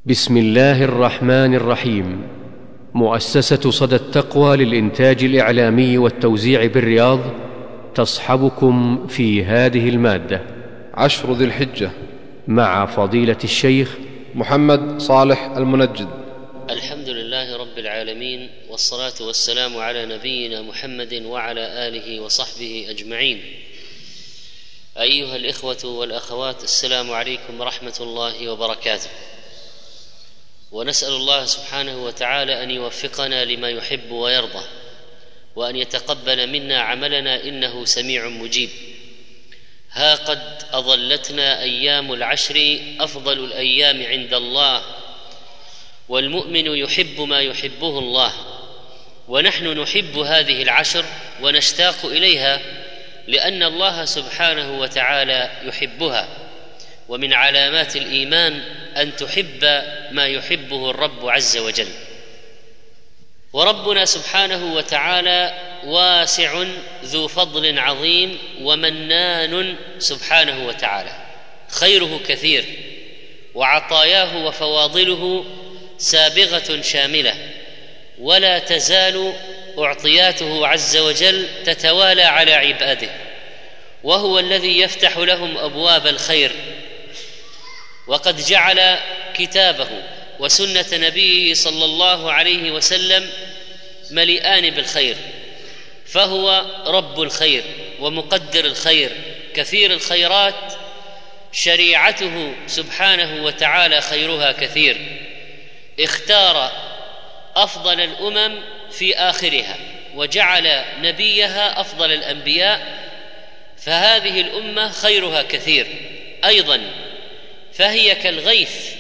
بسم الله الرحمن الرحيم. مؤسسة صدى التقوى للإنتاج الإعلامي والتوزيع بالرياض تصحبكم في هذه المادة 10 ذي الحجة مع فضيلة الشيخ محمد صالح المنجد. الحمد لله رب العالمين، والصلاة والسلام على نبينا محمد وعلى آله وصحبه أجمعين. أيها الإخوة والأخوات، السلام عليكم ورحمة الله وبركاته، ونسأل الله سبحانه وتعالى أن يوفقنا لما يحب ويرضى، وأن يتقبل منا عملنا إنه سميع مجيب. ها قد أظلتنا أيام العشر أفضل الأيام عند الله، والمؤمن يحب ما يحبه الله، ونحن نحب هذه العشر ونشتاق إليها لأن الله سبحانه وتعالى يحبها. ومن علامات الإيمان أن تحب ما يحبه الرب عز وجل. وربنا سبحانه وتعالى واسع ذو فضل عظيم ومنان سبحانه وتعالى، خيره كثير وعطاياه وفواضله سابغة شاملة، ولا تزال أعطياته عز وجل تتوالى على عباده، وهو الذي يفتح لهم أبواب الخير. وقد جعل كتابه وسنة نبيه صلى الله عليه وسلم مليئان بالخير، فهو رب الخير ومقدر الخير كثير الخيرات. شريعته سبحانه وتعالى خيرها كثير، اختار أفضل الأمم في آخرها وجعل نبيها أفضل الأنبياء، فهذه الأمة خيرها كثير أيضا، فهي كالغيث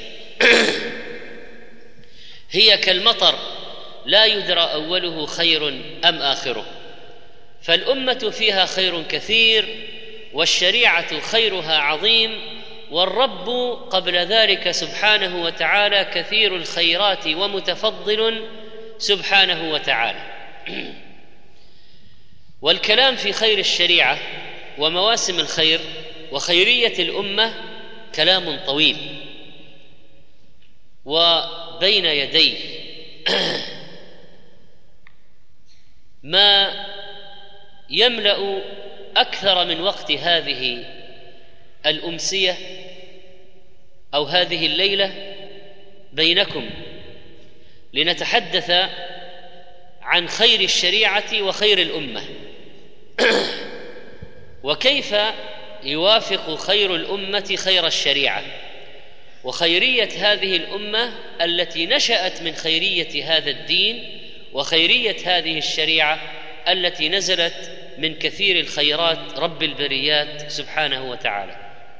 هي كالمطر لا يدرى أوله خير أم آخره، فالأمة فيها خير كثير، والشريعة خيرها عظيم، والرب قبل ذلك سبحانه وتعالى كثير الخيرات ومتفضل سبحانه وتعالى. والكلام في خير الشريعة ومواسم الخير وخيرية الأمة كلام طويل، وبين يديه ما يملأ أكثر من وقت هذه الأمسية أو هذه الليلة بينكم، لنتحدث عن خير الشريعة وخير الأمة، وكيف يوافق خير الأمة خير الشريعة، وخيرية هذه الأمة التي نشأت من خيرية هذا الدين، وخيرية هذه الشريعة التي نزلت من كثير الخيرات رب البريات سبحانه وتعالى.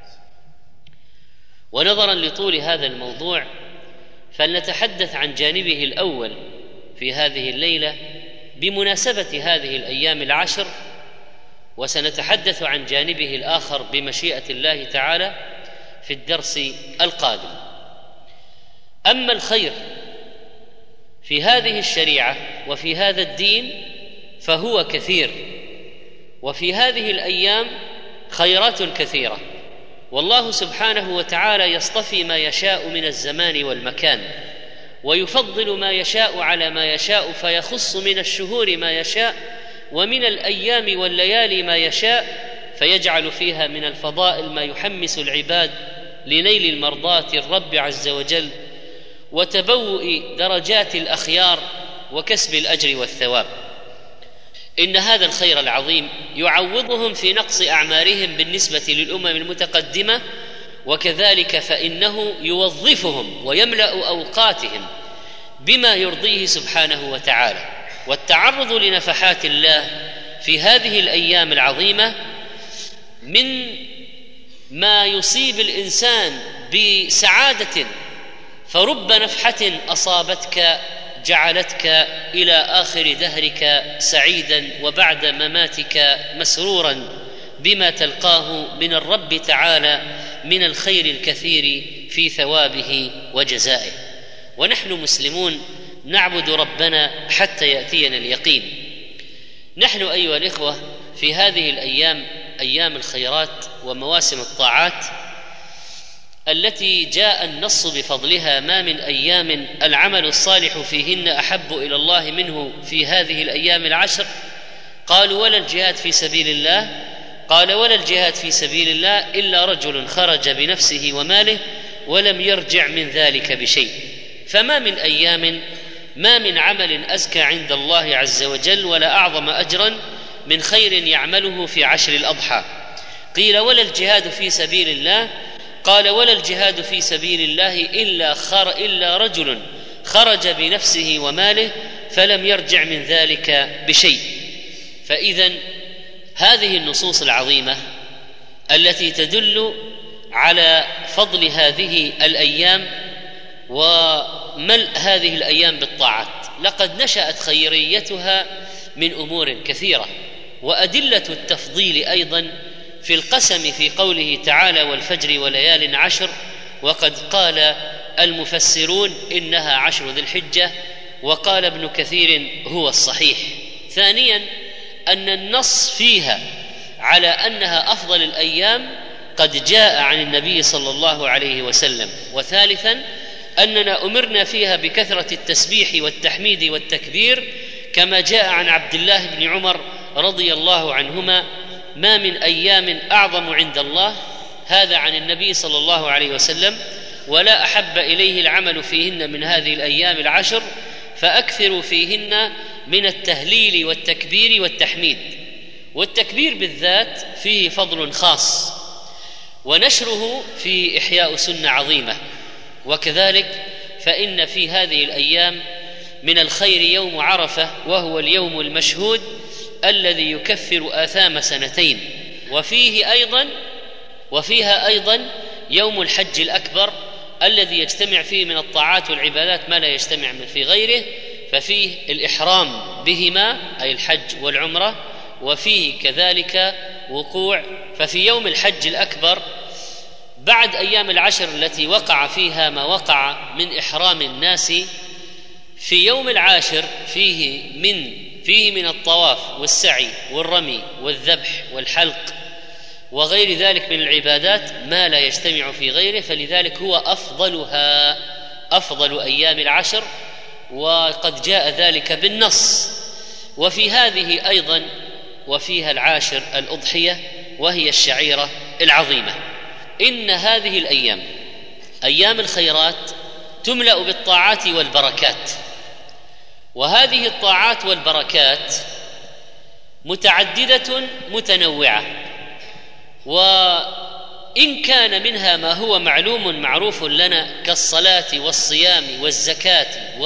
ونظرا لطول هذا الموضوع فلنتحدث عن جانبه الأول في هذه الليلة بمناسبة هذه الأيام العشر، وسنتحدث عن جانبه الآخر بمشيئة الله تعالى في الدرس القادم. أما الخير في هذه الشريعة وفي هذا الدين فهو كثير، وفي هذه الأيام خيرات كثيرة، والله سبحانه وتعالى يصطفي ما يشاء من الزمان والمكان، ويفضل ما يشاء على ما يشاء، فيخص من الشهور ما يشاء، ومن الأيام والليالي ما يشاء، فيجعل فيها من الفضائل ما يحمس العباد لنيل المرضاة الرب عز وجل، وتبوء درجات الأخيار وكسب الأجر والثواب. إن هذا الخير العظيم يعوضهم في نقص أعمارهم بالنسبة للأمم المتقدمة، وكذلك فإنه يوظفهم ويملأ أوقاتهم بما يرضيه سبحانه وتعالى. والتعرض لنفحات الله في هذه الأيام العظيمة من ما يصيب الإنسان بسعادة، فرب نفحة أصابتك جعلتك إلى آخر دهرك سعيدا، وبعد مماتك مسرورا بما تلقاه من الرب تعالى من الخير الكثير في ثوابه وجزائه. ونحن مسلمون نعبد ربنا حتى يأتينا اليقين. نحن أيها الإخوة في هذه الأيام، أيام الخيرات ومواسم الطاعات، التي جاء النص بفضلها: ما من أيام العمل الصالح فيهن أحب إلى الله منه في هذه الأيام العشر. قالوا: ولا الجهاد في سبيل الله؟ قال: ولا الجهاد في سبيل الله إلا رجل خرج بنفسه وماله ولم يرجع من ذلك بشيء. فما من أيام ما من عمل أزكى عند الله عز وجل ولا أعظم أجرا من خير يعمله في عشر الأضحى. قيل: ولا الجهاد في سبيل الله؟ قال: ولا الجهاد في سبيل الله إلا رجل خرج بنفسه وماله فلم يرجع من ذلك بشيء. فإذن هذه النصوص العظيمة التي تدل على فضل هذه الأيام وملء هذه الأيام بالطاعات، لقد نشأت خيريتها من أمور كثيرة. وأدلة التفضيل أيضا في القسم في قوله تعالى: والفجر وليال عشر، وقد قال المفسرون إنها عشر ذي الحجة، وقال ابن كثير هو الصحيح. ثانيا أن النص فيها على أنها أفضل الأيام قد جاء عن النبي صلى الله عليه وسلم. وثالثا أننا أمرنا فيها بكثرة التسبيح والتحميد والتكبير كما جاء عن عبد الله بن عمر رضي الله عنهما: ما من أيام أعظم عند الله، هذا عن النبي صلى الله عليه وسلم، ولا أحب إليه العمل فيهن من هذه الأيام العشر، فأكثروا فيهن من التهليل والتكبير والتحميد. والتكبير بالذات فيه فضل خاص، ونشره في إحياء سنة عظيمة. وكذلك فإن في هذه الأيام من الخير يوم عرفة، وهو اليوم المشهود الذي يكفر آثام سنتين. وفيها أيضا يوم الحج الأكبر الذي يجتمع فيه من الطاعات والعبادات ما لا يجتمع في غيره، ففيه الإحرام بهما أي الحج والعمرة، وفيه كذلك وقوع. ففي يوم الحج الأكبر بعد أيام العشر التي وقع فيها ما وقع من إحرام الناس، في يوم العاشر فيه من الطواف والسعي والرمي والذبح والحلق وغير ذلك من العبادات ما لا يجتمع في غيره، فلذلك هو أفضل أيام العشر، وقد جاء ذلك بالنص. وفي هذه أيضا وفيها العاشر الأضحية، وهي الشعيرة العظيمة. إن هذه الأيام أيام الخيرات تملأ بالطاعات والبركات، وهذه الطاعات والبركات متعددة متنوعة، وإن كان منها ما هو معروف لنا كالصلاة والصيام والزكاة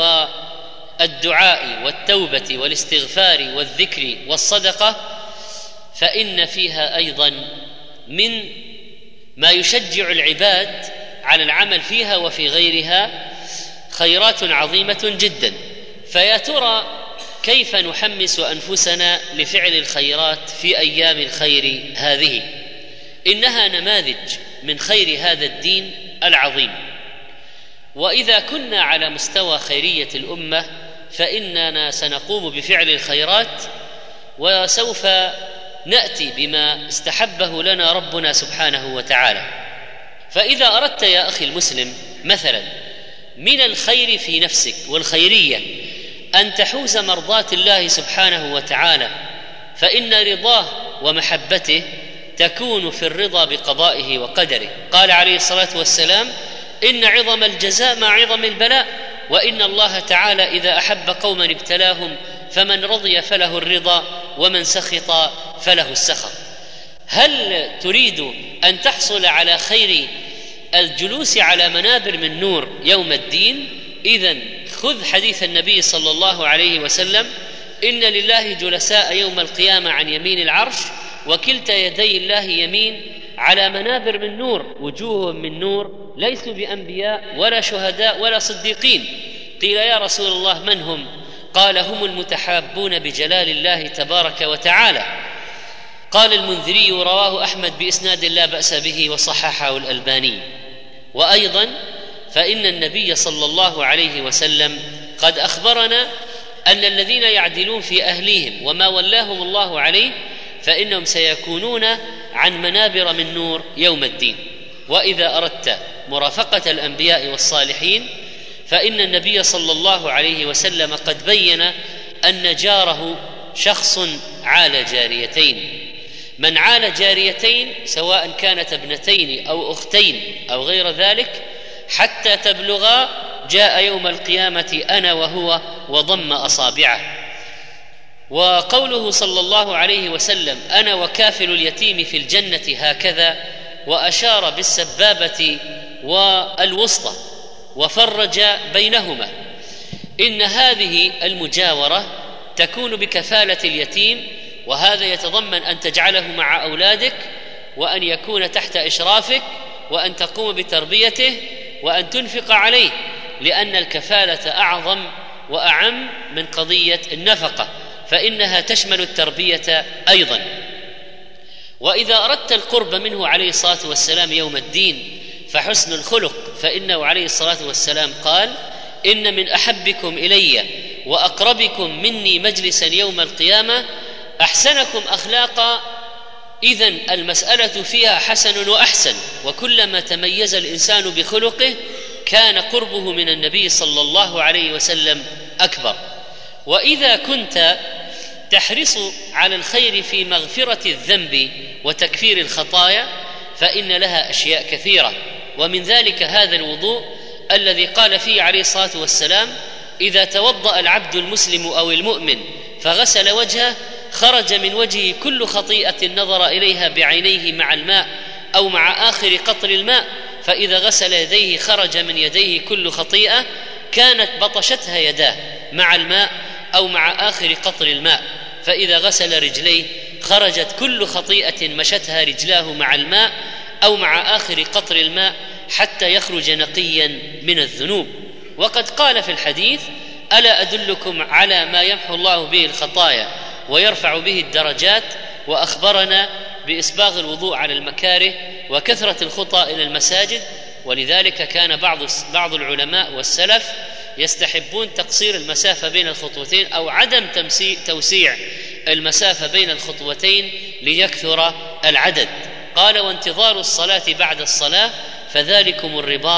والدعاء والتوبة والاستغفار والذكر والصدقة، فإن فيها أيضا من ما يشجع العباد على العمل فيها وفي غيرها خيرات عظيمة جدا. فيا ترى كيف نحمس أنفسنا لفعل الخيرات في أيام الخير هذه؟ إنها نماذج من خير هذا الدين العظيم. وإذا كنا على مستوى خيرية الأمة فإننا سنقوم بفعل الخيرات، وسوف نأتي بما استحبه لنا ربنا سبحانه وتعالى. فإذا أردت يا أخي المسلم مثلا من الخير في نفسك والخيرية أن تحوز مرضاة الله سبحانه وتعالى، فإن رضاه ومحبته تكون في الرضا بقضائه وقدره. قال عليه الصلاة والسلام: إن عظم الجزاء مع عظم البلاء، وإن الله تعالى إذا أحب قوما ابتلاهم، فمن رضي فله الرضا ومن سخط فله السخط. هل تريد أن تحصل على خير الجلوس على منابر من نور يوم الدين؟ إذن خذ حديث النبي صلى الله عليه وسلم: إن لله جلساء يوم القيامة عن يمين العرش، وكلتا يدي الله يمين، على منابر من نور، وجوههم من نور، ليسوا بأنبياء ولا شهداء ولا صديقين. قيل: يا رسول الله من هم؟ قال: هم المتحابون بجلال الله تبارك وتعالى. قال المنذري: رواه أحمد بإسناد لا بأس به وصححه الألباني. وأيضا فإن النبي صلى الله عليه وسلم قد أخبرنا أن الذين يعدلون في أهليهم وما ولاهم الله عليه فإنهم سيكونون عن منابر من نور يوم الدين. وإذا أردت مرافقة الأنبياء والصالحين، فإن النبي صلى الله عليه وسلم قد بين أن جاره شخص عال جاريتين. من عال جاريتين سواء كانت ابنتين أو أختين أو غير ذلك حتى تبلغا جاء يوم القيامة أنا وهو وضم أصابعه. وقوله صلى الله عليه وسلم أنا وكافل اليتيم في الجنة هكذا، وأشار بالسبابة والوسطى وفرج بينهما، إن هذه المجاورة تكون بكفالة اليتيم، وهذا يتضمن أن تجعله مع أولادك، وأن يكون تحت إشرافك، وأن تقوم بتربيته، وأن تنفق عليه، لأن الكفالة أعظم وأعم من قضية النفقة، فإنها تشمل التربية أيضا. وإذا أردت القرب منه عليه الصلاة والسلام يوم الدين فحسن الخلق، فإنه عليه الصلاة والسلام قال إن من أحبكم إلي وأقربكم مني مجلسا يوم القيامة أحسنكم أخلاقا. إذن المسألة فيها حسن وأحسن، وكلما تميز الإنسان بخلقه كان قربه من النبي صلى الله عليه وسلم أكبر. وإذا كنت تحرص على الخير في مغفرة الذنب وتكفير الخطايا فإن لها أشياء كثيرة، ومن ذلك هذا الوضوء الذي قال فيه عليه الصلاة والسلام إذا توضأ العبد المسلم أو المؤمن فغسل وجهه خرج من وجهه كل خطيئة نظر إليها بعينيه مع الماء أو مع آخر قطر الماء، فإذا غسل يديه خرج من يديه كل خطيئة كانت بطشتها يداه مع الماء أو مع آخر قطر الماء، فإذا غسل رجليه خرجت كل خطيئة مشتها رجلاه مع الماء أو مع آخر قطر الماء حتى يخرج نقيا من الذنوب. وقد قال في الحديث ألا أدلكم على ما يمحو الله به الخطايا ويرفع به الدرجات، وأخبرنا بإسباغ الوضوء على المكاره وكثرة الخطى إلى المساجد. ولذلك كان بعض العلماء والسلف يستحبون تقصير المسافة بين الخطوتين أو عدم توسيع المسافة بين الخطوتين ليكثر العدد. قال وانتظار الصلاة بعد الصلاة فذلكم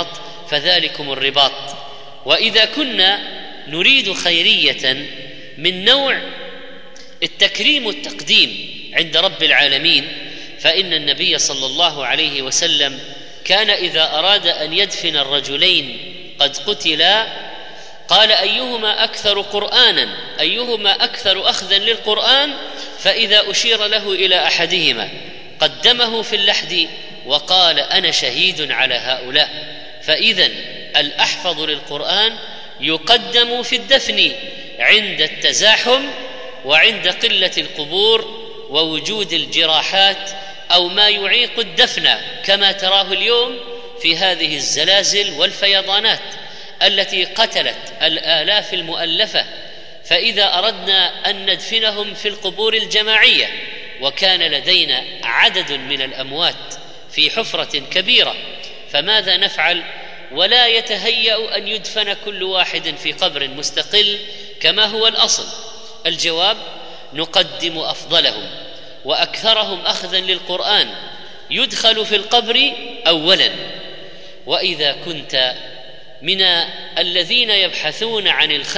الرباط. وإذا كنا نريد خيرية من نوع التكريم والتقديم عند رب العالمين، فإن النبي صلى الله عليه وسلم كان إذا أراد أن يدفن الرجلين قد قتلا قال أيهما أكثر قرآنا، أيهما أكثر أخذا للقرآن، فإذا أشير له إلى أحدهما قدمه في اللحد وقال أنا شهيد على هؤلاء. فإذا الأحفظ للقرآن يقدم في الدفن عند التزاحم وعند قلة القبور ووجود الجراحات أو ما يعيق الدفن، كما تراه اليوم في هذه الزلازل والفيضانات التي قتلت الآلاف المؤلفة. فإذا أردنا أن ندفنهم في القبور الجماعية وكان لدينا عدد من الأموات في حفرة كبيرة، فماذا نفعل؟ ولا يتهيأ أن يدفن كل واحد في قبر مستقل كما هو الأصل. الجواب نقدم أفضلهم وأكثرهم أخذا للقرآن يدخل في القبر أولا. وإذا كنت من الذين يبحثون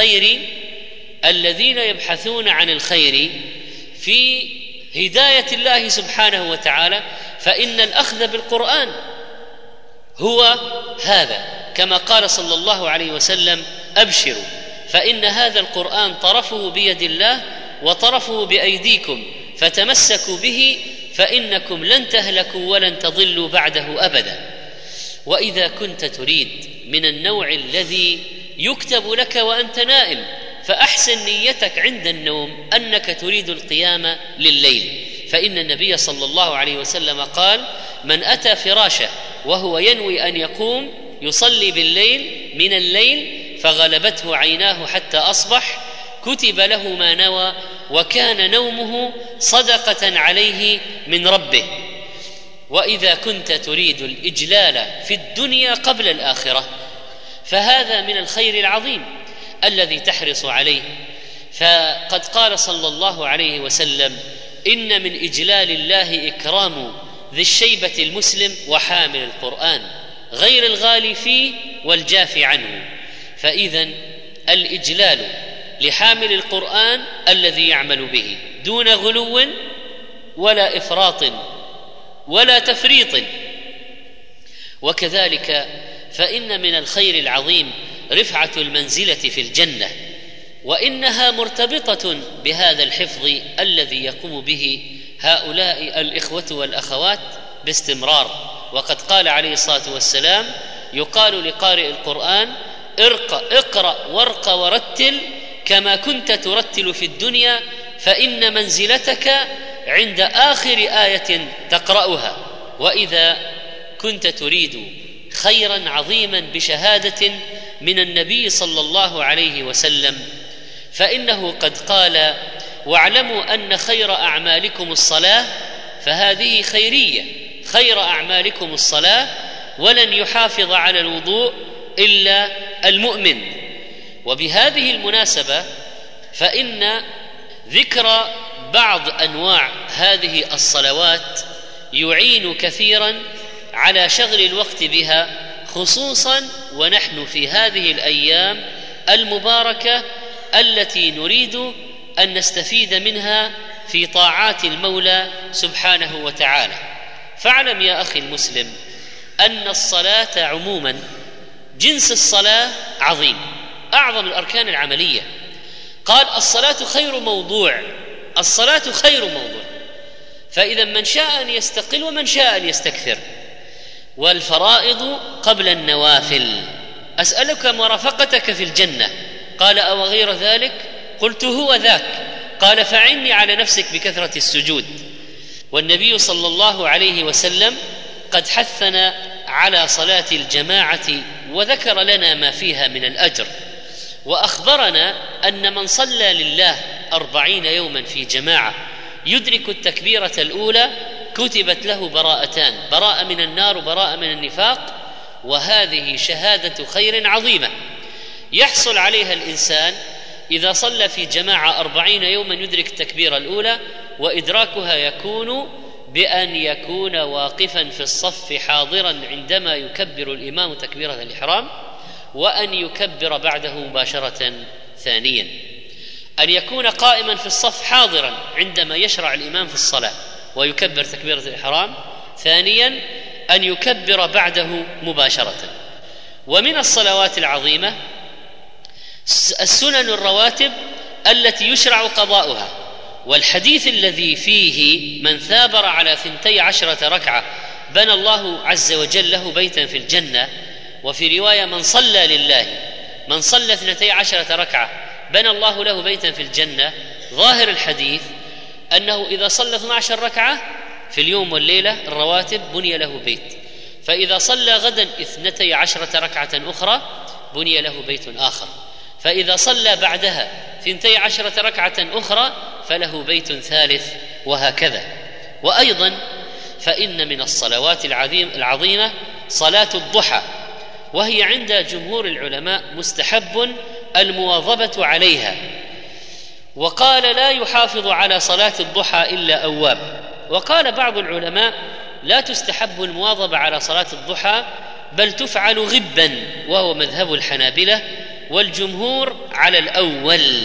عن الخير في هداية الله سبحانه وتعالى، فإن الأخذ بالقرآن هو هذا، كما قال صلى الله عليه وسلم أبشروا فإن هذا القرآن طرفه بيد الله وطرفه بأيديكم فتمسكوا به فإنكم لن تهلكوا ولن تضلوا بعده أبدا. وإذا كنت تريد من النوع الذي يكتب لك وأنت نائم فأحسن نيتك عند النوم أنك تريد القيام لليل، فإن النبي صلى الله عليه وسلم قال من أتى فراشه وهو ينوي أن يقوم يصلي بالليل من الليل فغلبته عيناه حتى أصبح كتب له ما نوى وكان نومه صدقة عليه من ربه. وإذا كنت تريد الإجلال في الدنيا قبل الآخرة فهذا من الخير العظيم الذي تحرص عليه. فقد قال صلى الله عليه وسلم إن من إجلال الله إكرام ذي الشيبة المسلم وحامل القرآن، غير الغالي فيه والجافي عنه. فإذن الإجلال لحامل القرآن الذي يعمل به دون غلو ولا إفراط ولا تفريط. وكذلك فإن من الخير العظيم رفعة المنزلة في الجنة، وإنها مرتبطة بهذا الحفظ الذي يقوم به هؤلاء الإخوة والأخوات باستمرار. وقد قال عليه الصلاة والسلام: يقال لقارئ القرآن: اقرأ وارق ورتل كما كنت ترتل في الدنيا، فإن منزلتك عند آخر آية تقرأها. وإذا كنت تريد خيرا عظيما بشهادة من النبي صلى الله عليه وسلم، فإنه قد قال: واعلموا أن خير أعمالكم الصلاة، فهذه خيرية، خير أعمالكم الصلاة، ولن يحافظ على الوضوء إلا المؤمن. وبهذه المناسبة فإن ذكر بعض أنواع هذه الصلوات يعين كثيرا على شغل الوقت بها، خصوصا ونحن في هذه الأيام المباركة التي نريد أن نستفيد منها في طاعات المولى سبحانه وتعالى. فاعلم يا أخي المسلم أن الصلاة عموما، جنس الصلاة عظيم، أعظم الأركان العملية. قال: الصلاة خير موضوع، الصلاة خير موضوع. فإذا من شاء أن يستقل ومن شاء أن يستكثر. والفرائض قبل النوافل. أسألك مرافقتك في الجنة. قال: أو غير ذلك؟ قلت: هو ذاك. قال: فعني على نفسك بكثرة السجود. والنبي صلى الله عليه وسلم قد حثنا على صلاة الجماعة وذكر لنا ما فيها من الأجر، وأخبرنا أن من صلى لله 40 يوما في جماعة يدرك التكبيرة الأولى كتبت له براءتان: براءة من النار وبراءة من النفاق. وهذه شهادة خير عظيمة يحصل عليها الإنسان إذا صلى في جماعة 40 يوما يدرك التكبيرة الأولى. وإدراكها يكون بأن يكون واقفا في الصف حاضرا عندما يكبر الإمام تكبيرة الإحرام، وأن يكبر بعده مباشرة ثانيا. أن يكون قائما في الصف حاضرا عندما يشرع الإمام في الصلاة ويكبر تكبيرة الإحرام. ثانيا أن يكبر بعده مباشرة. ومن الصلوات العظيمة السنن الرواتب التي يشرع قضاؤها. والحديث الذي فيه: من ثابر على 12 ركعة بنى الله عز وجل له بيتا في الجنة. وفي رواية: من صلى لله، من صلى 12 ركعة بنى الله له بيتا في الجنة. ظاهر الحديث أنه إذا صلى 12 ركعة في اليوم والليلة الرواتب بني له بيت، فإذا صلى غدا 12 ركعة أخرى بني له بيت آخر، فإذا صلى بعدها 12 ركعة أخرى فله بيت ثالث، وهكذا. وأيضا فإن من الصلوات العظيمة صلاة الضحى، وهي عند جمهور العلماء مستحب المواظبة عليها. وقال: لا يحافظ على صلاة الضحى إلا أواب. وقال بعض العلماء: لا تستحب المواظبة على صلاة الضحى، بل تفعل غبا، وهو مذهب الحنابلة، والجمهور على الأول،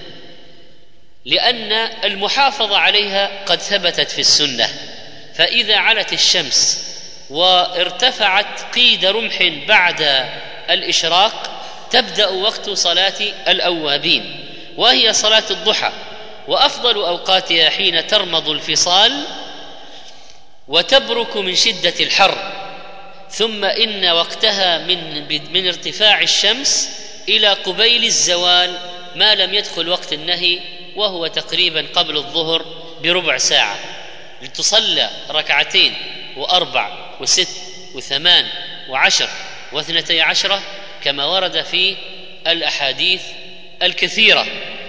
لأن المحافظة عليها قد ثبتت في السنة. فإذا علت الشمس وارتفعت قيد رمح بعد الإشراق تبدأ وقت صلاة الأوابين، وهي صلاة الضحى. وأفضل أوقاتها حين ترمض الفصال وتبرك من شدة الحر، ثم إن وقتها من ارتفاع الشمس إلى قبيل الزوال ما لم يدخل وقت النهي، وهو تقريبا قبل الظهر بربع ساعة، لتصلى 2 و4 و6 و8 و10 و12 كما ورد في الأحاديث الكثيرة.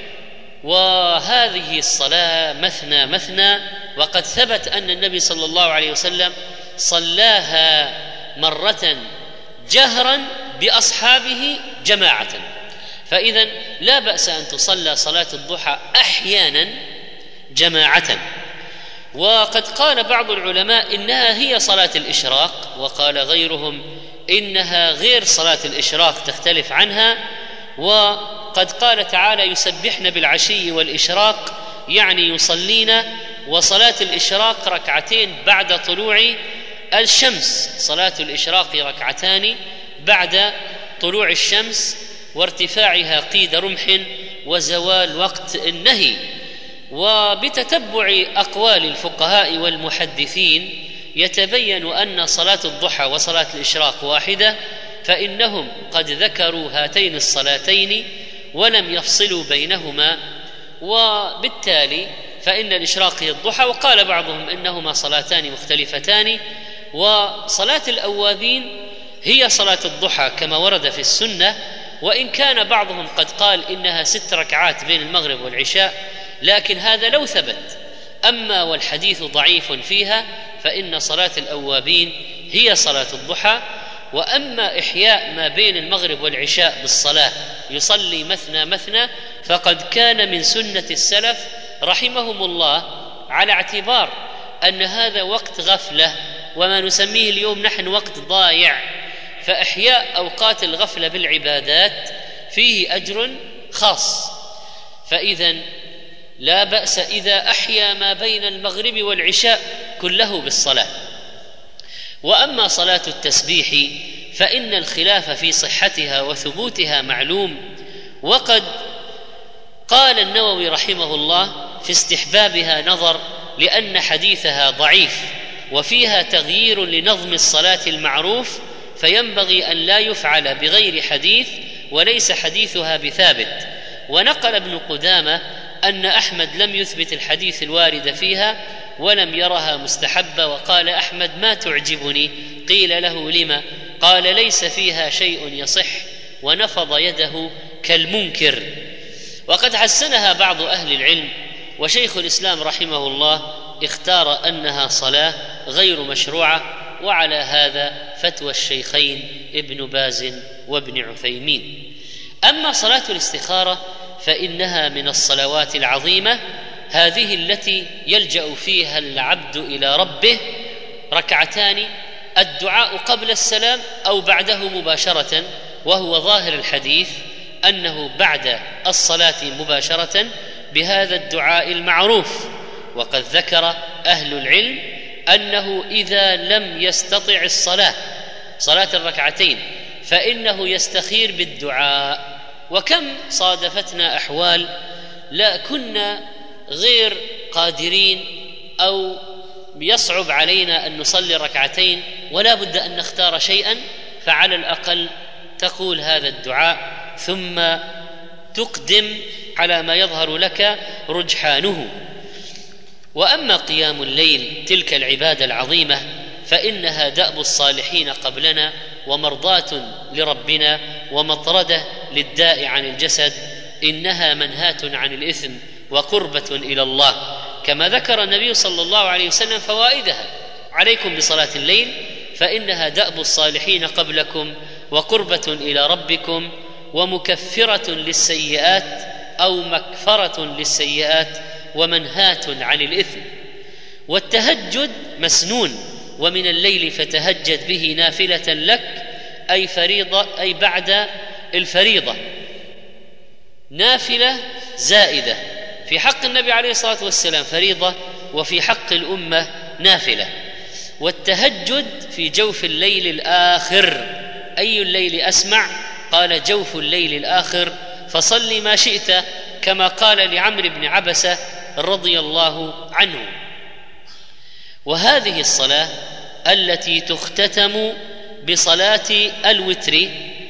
وهذه الصلاة مثنى مثنى، وقد ثبت أن النبي صلى الله عليه وسلم صلاها مرة جهرا بأصحابه جماعة. فإذا لا بأس أن تصلى صلاة الضحى أحيانا جماعة. وقد قال بعض العلماء إنها هي صلاة الإشراق، وقال غيرهم إنها غير صلاة الإشراق، تختلف عنها. وقد قال تعالى: يسبحن بالعشي والإشراق، يعني يصلين. وصلاة الإشراق ركعتين بعد طلوع الشمس، صلاة الإشراق ركعتان بعد طلوع الشمس وارتفاعها قيد رمح وزوال وقت النهي. وبتتبع أقوال الفقهاء والمحدثين يتبين أن صلاة الضحى وصلاة الإشراق واحدة، فإنهم قد ذكروا هاتين الصلاتين ولم يفصلوا بينهما، وبالتالي فإن الإشراق هي الضحى، وقال بعضهم إنهما صلاتان مختلفتان. وصلاة الأوابين هي صلاة الضحى كما ورد في السنة، وإن كان بعضهم قد قال إنها 6 ركعات بين المغرب والعشاء، لكن هذا لو ثبت. أما والحديث ضعيف فيها، فإن صلاة الأوابين هي صلاة الضحى. وأما إحياء ما بين المغرب والعشاء بالصلاة يصلي مثنى مثنى، فقد كان من سنة السلف رحمهم الله، على اعتبار أن هذا وقت غفلة، وما نسميه اليوم نحن وقت ضايع، فإحياء أوقات الغفلة بالعبادات فيه أجر خاص. فإذا لا بأس إذا أحيا ما بين المغرب والعشاء كله بالصلاة. وأما صلاة التسبيح فإن الخلاف في صحتها وثبوتها معلوم، وقد قال النووي رحمه الله في استحبابها نظر، لأن حديثها ضعيف وفيها تغيير لنظم الصلاة المعروف، فينبغي أن لا يفعل بغير حديث، وليس حديثها بثابت. ونقل ابن قدامة أن أحمد لم يثبت الحديث الوارد فيها ولم يرها مستحبة، وقال أحمد: ما تعجبني. قيل له: لما؟ قال: ليس فيها شيء يصح، ونفض يده كالمنكر. وقد حسنها بعض أهل العلم، وشيخ الإسلام رحمه الله اختار أنها صلاة غير مشروعة، وعلى هذا فتوى الشيخين ابن باز وابن عثيمين. أما صلاة الاستخارة فإنها من الصلوات العظيمة، هذه التي يلجأ فيها العبد إلى ربه، ركعتان، الدعاء قبل السلام أو بعده مباشرة، وهو ظاهر الحديث أنه بعد الصلاة مباشرة بهذا الدعاء المعروف. وقد ذكر أهل العلم أنه إذا لم يستطع صلاة الركعتين فإنه يستخير بالدعاء. وكم صادفتنا أحوال لا كنا غير قادرين أو يصعب علينا أن نصلي ركعتين ولا بد أن نختار شيئا، فعلى الأقل تقول هذا الدعاء ثم تقدم على ما يظهر لك رجحانه. وأما قيام الليل، تلك العبادة العظيمة، فإنها دأب الصالحين قبلنا، ومرضاة لربنا، ومطردة للداء عن الجسد، إنها منهاة عن الإثم وقربة إلى الله، كما ذكر النبي صلى الله عليه وسلم فوائدها: عليكم بصلاة الليل فإنها دأب الصالحين قبلكم، وقربة إلى ربكم، ومكفرة للسيئات أو مكفرة للسيئات، ومنهاة عن الإثم. والتهجد مسنون، ومن الليل فتهجد به نافلة لك، أي فريضة، أي بعد الفريضة، نافلة زائدة. في حق النبي عليه الصلاة والسلام فريضة، وفي حق الأمة نافلة. والتهجد في جوف الليل الآخر. أي الليل أسمع؟ قال: جوف الليل الآخر، فصل ما شئت، كما قال لعمرو بن عبسة رضي الله عنه. وهذه الصلاة التي تختتم بصلاة الوتر،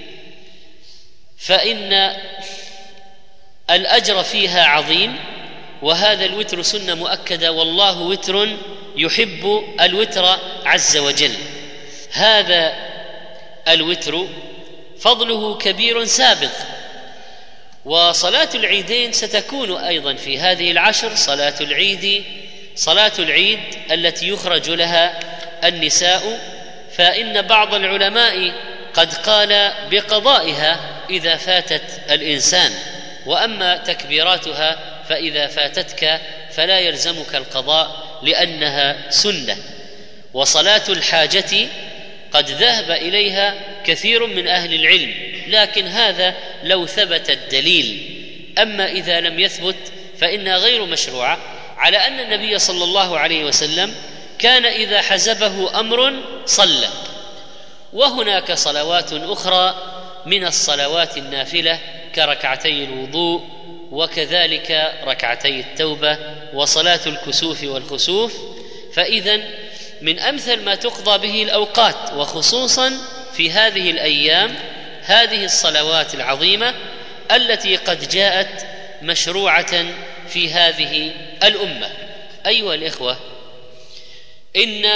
فإن الأجر فيها عظيم، وهذا الوتر سنة مؤكدة، والله وتر يحب الوتر عز وجل. هذا الوتر فضله كبير سابق. وصلاة العيدين ستكون أيضا في هذه العشر، صلاة العيد التي يخرج لها النساء، فإن بعض العلماء قد قال بقضائها إذا فاتت الإنسان، وأما تكبيراتها فإذا فاتتك فلا يلزمك القضاء لأنها سنة. وصلاة الحاجة قد ذهب إليها كثير من أهل العلم، لكن هذا لو ثبت الدليل. أما إذا لم يثبت فإنها غير مشروعة، على أن النبي صلى الله عليه وسلم كان إذا حزبه أمر صلى. وهناك صلوات أخرى من الصلوات النافلة كركعتي الوضوء، وكذلك ركعتي التوبة، وصلاة الكسوف والخسوف. فإذن من أمثل ما تقضى به الأوقات، وخصوصا في هذه الأيام، هذه الصلوات العظيمة التي قد جاءت مشروعة في هذه الأمة. أيها الإخوة، إن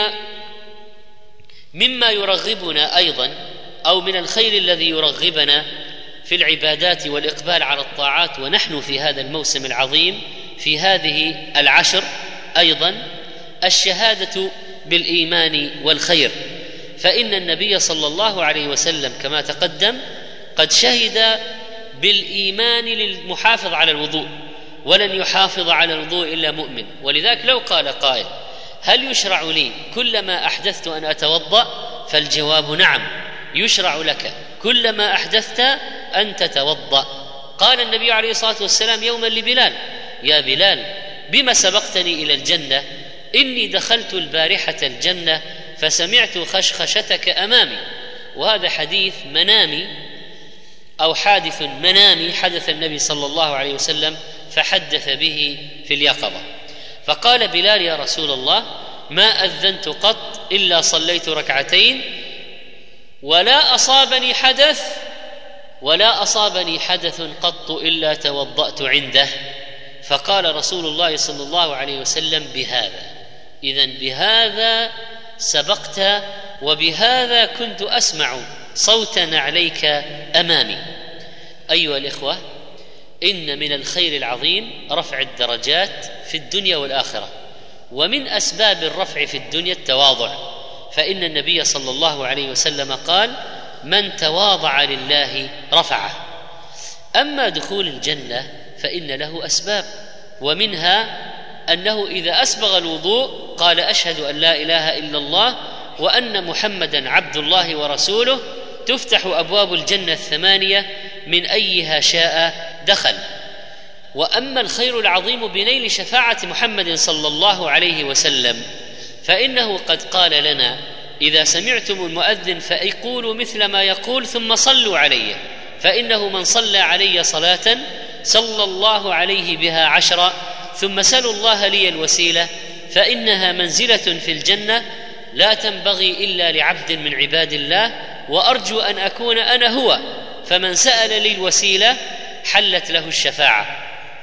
مما يرغبنا أيضا، أو من الخير الذي يرغبنا في العبادات والإقبال على الطاعات ونحن في هذا الموسم العظيم في هذه العشر، أيضا الشهادة بالإيمان والخير. فإن النبي صلى الله عليه وسلم كما تقدم قد شهد بالإيمان للمحافظ على الوضوء، ولن يحافظ على الوضوء إلا مؤمن. ولذلك لو قال قائل: هل يشرع لي كلما أحدثت أن أتوضأ؟ فالجواب نعم، يشرع لك كلما أحدثت أن تتوضأ. قال النبي عليه الصلاة والسلام يوما لبلال: يا بلال، بما سبقتني إلى الجنة؟ إني دخلت البارحة الجنة فسمعت خشخشتك أمامي. وهذا حديث منامي أو حادث منامي حدث النبي صلى الله عليه وسلم فحدث به في اليقظة. فقال بلال: يا رسول الله، ما أذنت قط إلا صليت ركعتين ولا أصابني حدث قط إلا توضأت عنده. فقال رسول الله صلى الله عليه وسلم: بهذا، إذن بهذا سبقت، وبهذا كنت أسمع صوتا عليك أمامي. أيها الإخوة، إن من الخير العظيم رفع الدرجات في الدنيا والآخرة، ومن أسباب الرفع في الدنيا التواضع. فإن النبي صلى الله عليه وسلم قال: من تواضع لله رفعه. أما دخول الجنة فإن له أسباب، ومنها أنه إذا أسبغ الوضوء قال: أشهد أن لا إله إلا الله وأن محمدا عبد الله ورسوله، تفتح أبواب الجنة 8 من أيها شاء دخل. وأما الخير العظيم بنيل شفاعة محمد صلى الله عليه وسلم فإنه قد قال لنا: إذا سمعتم المؤذن فقولوا مثل ما يقول ثم صلوا عليه، فإنه من صلى علي صلاة صلى الله عليه بها 10، ثم سلوا الله لي الوسيلة فإنها منزلة في الجنة لا تنبغي إلا لعبد من عباد الله، وأرجو أن أكون أنا هو، فمن سأل لي الوسيلة حلت له الشفاعة.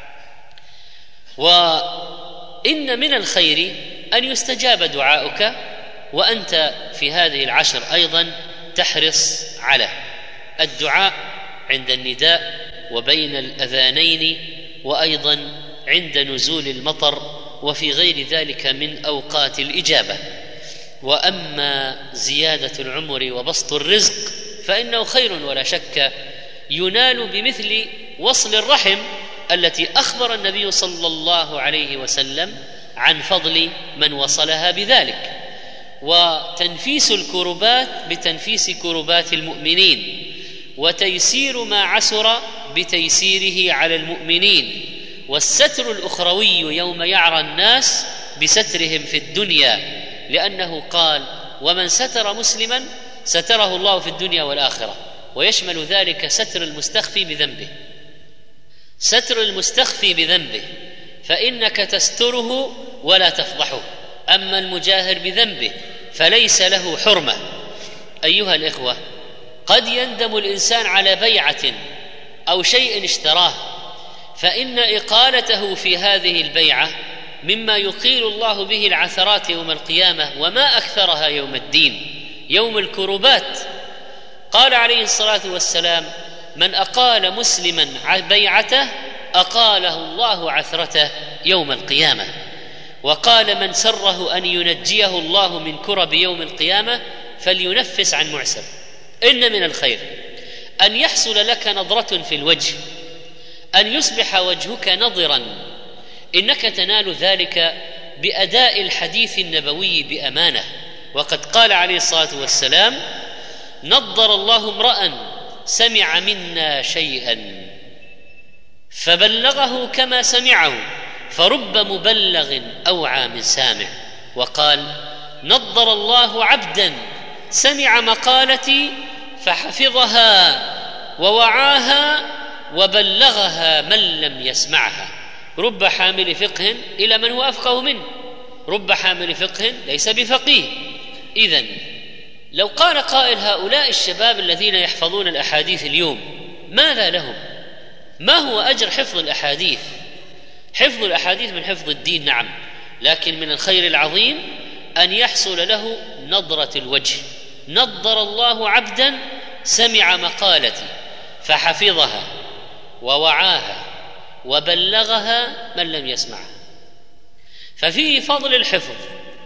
وإن من الخير أن يستجاب دعاؤك، وأنت في هذه العشر أيضا تحرص على الدعاء عند النداء وبين الأذانين، وأيضا عند نزول المطر، وفي غير ذلك من أوقات الإجابة. وأما زيادة العمر وبسط الرزق فإنه خير ولا شك ينال بمثل وصل الرحم التي أخبر النبي صلى الله عليه وسلم عن فضل من وصلها بذلك، وتنفيس الكربات بتنفيس كربات المؤمنين، وتيسير ما عسر بتيسيره على المؤمنين، والستر الأخروي يوم يعرى الناس بسترهم في الدنيا، لأنه قال: ومن ستر مسلما ستره الله في الدنيا والآخرة. ويشمل ذلك ستر المستخفي بذنبه، ستر المستخفي بذنبه فإنك تستره ولا تفضحه، أما المجاهر بذنبه فليس له حرمة. أيها الإخوة، قد يندم الإنسان على بيعة أو شيء اشتراه، فإن إقالته في هذه البيعة مما يقيل الله به العثرات يوم القيامة، وما أكثرها يوم الدين، يوم الكربات. قال عليه الصلاة والسلام: من أقال مسلما بيعته أقاله الله عثرته يوم القيامة. وقال: من سره أن ينجيه الله من كرب يوم القيامة فلينفس عن معسر. إن من الخير أن يحصل لك نظرة في الوجه، أن يصبح وجهك نضرا، إنك تنال ذلك بأداء الحديث النبوي بأمانة، وقد قال عليه الصلاة والسلام: نضر الله امرأ سمع منا شيئا فبلغه كما سمعه فرب مبلغ أوعى من سامع. وقال: نضر الله عبدا سمع مقالتي فحفظها ووعاها وبلغها من لم يسمعها. رب حامل فقه إلى من هو أفقه منه، رب حامل فقه ليس بفقيه. إذن لو قال قائل: هؤلاء الشباب الذين يحفظون الأحاديث اليوم ماذا لهم؟ ما هو أجر حفظ الأحاديث؟ حفظ الأحاديث من حفظ الدين، نعم، لكن من الخير العظيم أن يحصل له نضرة الوجه. نضر الله عبدا سمع مقالتي فحفظها ووعاها وبلغها من لم يسمعها. ففيه فضل الحفظ،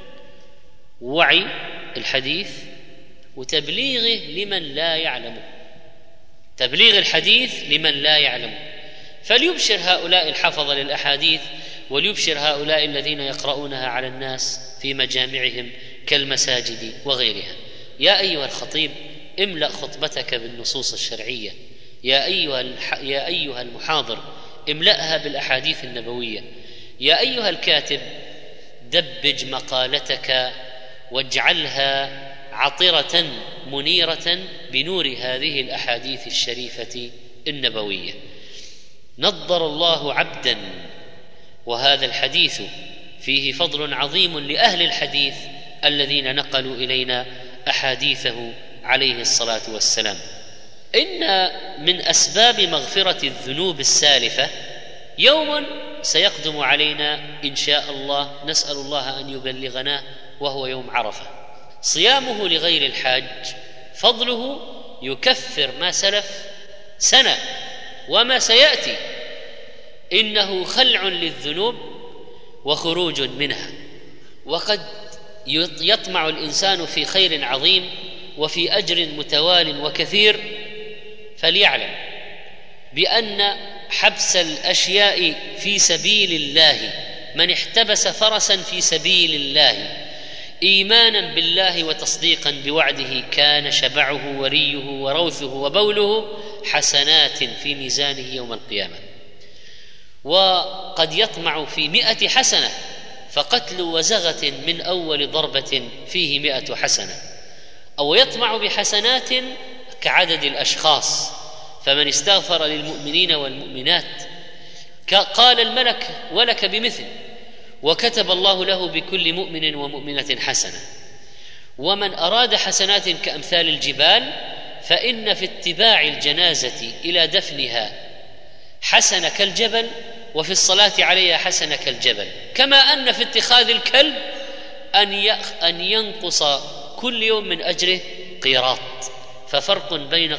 وعي الحديث، وتبليغه لمن لا يعلمه، تبليغ الحديث لمن لا يعلمه. فليبشر هؤلاء الحفظة للأحاديث، وليبشر هؤلاء الذين يقرؤونها على الناس في مجامعهم كالمساجد وغيرها. يا أيها الخطيب، املأ خطبتك بالنصوص الشرعية. يا أيها المحاضر، املأها بالأحاديث النبوية. يا أيها الكاتب، دبج مقالتك واجعلها عطرة منيرة بنور هذه الأحاديث الشريفة النبوية. نضر الله عبدا، وهذا الحديث فيه فضل عظيم لأهل الحديث الذين نقلوا إلينا أحاديثه عليه الصلاة والسلام. إن من أسباب مغفرة الذنوب السالفة يوم سيقدم علينا إن شاء الله، نسأل الله أن يبلغنا، وهو يوم عرفة. صيامه لغير الحاج فضله يكفر ما سلف سنة وما سيأتي، إنه خلع للذنوب وخروج منها. وقد يطمع الإنسان في خير عظيم وفي أجر متوال وكثير، فليعلم بأن حبس الأشياء في سبيل الله، من احتبس فرسا في سبيل الله إيمانا بالله وتصديقا بوعده كان شبعه وريه وروثه وبوله حسنات في ميزانه يوم القيامة. وقد يطمع في 100 حسنة، فقتل وزغة من أول ضربة فيه 100 حسنة. أو يطمع بحسنات كعدد الأشخاص، فمن استغفر للمؤمنين والمؤمنات قال الملك ولك بمثل، وكتب الله له بكل مؤمن ومؤمنة حسنة. ومن أراد حسنات كأمثال الجبال، فإن في اتباع الجنازة إلى دفنها حسنة كالجبل، وفي الصلاة عليها حسنة كالجبل. كما أن في اتخاذ الكلب أن ينقص كل يوم من أجره قيراط. ففرق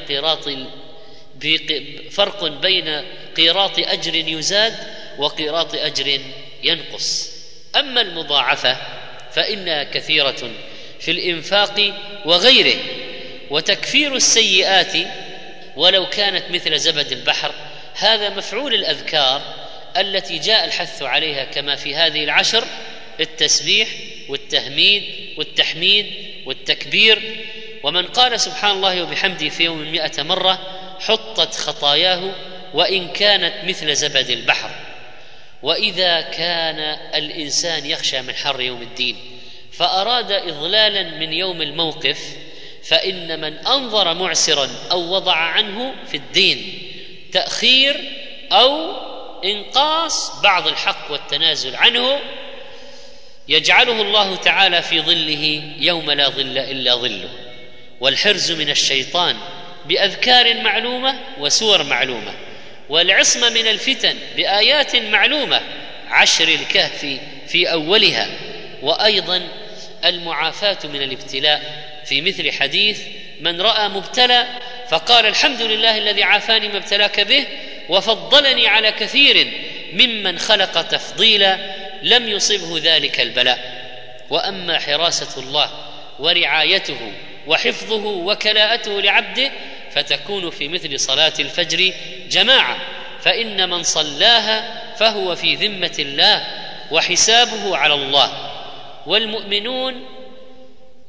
بين قيراط أجر يزاد وقيراط أجر ينقص. أما المضاعفة فإنها كثيرة في الإنفاق وغيره. وتكفير السيئات ولو كانت مثل زبد البحر، هذا مفعول الأذكار التي جاء الحث عليها كما في هذه العشر: التسبيح والتهميد والتحميد والتكبير. ومن قال سبحان الله وبحمده في يوم 100 مرة حطت خطاياه وإن كانت مثل زبد البحر. وإذا كان الإنسان يخشى من حر يوم الدين فأراد إضلالا من يوم الموقف، فإن من أنظر معسرا أو وضع عنه في الدين تأخير أو إنقاص بعض الحق والتنازل عنه، يجعله الله تعالى في ظله يوم لا ظل إلا ظله. والحرز من الشيطان بأذكار معلومة وسور معلومة، والعصمة من الفتن بآيات معلومة، 10 الكهف في أولها. وأيضا المعافاة من الابتلاء في مثل حديث: من رأى مبتلى فقال الحمد لله الذي عافاني ما ابتلاك به وفضلني على كثير ممن خلق تفضيلا لم يصبه ذلك البلاء. وأما حراسة الله ورعايته وحفظه وكلاءته لعبده فتكون في مثل صلاة الفجر جماعة، فإن من صلاها فهو في ذمة الله وحسابه على الله. والمؤمنون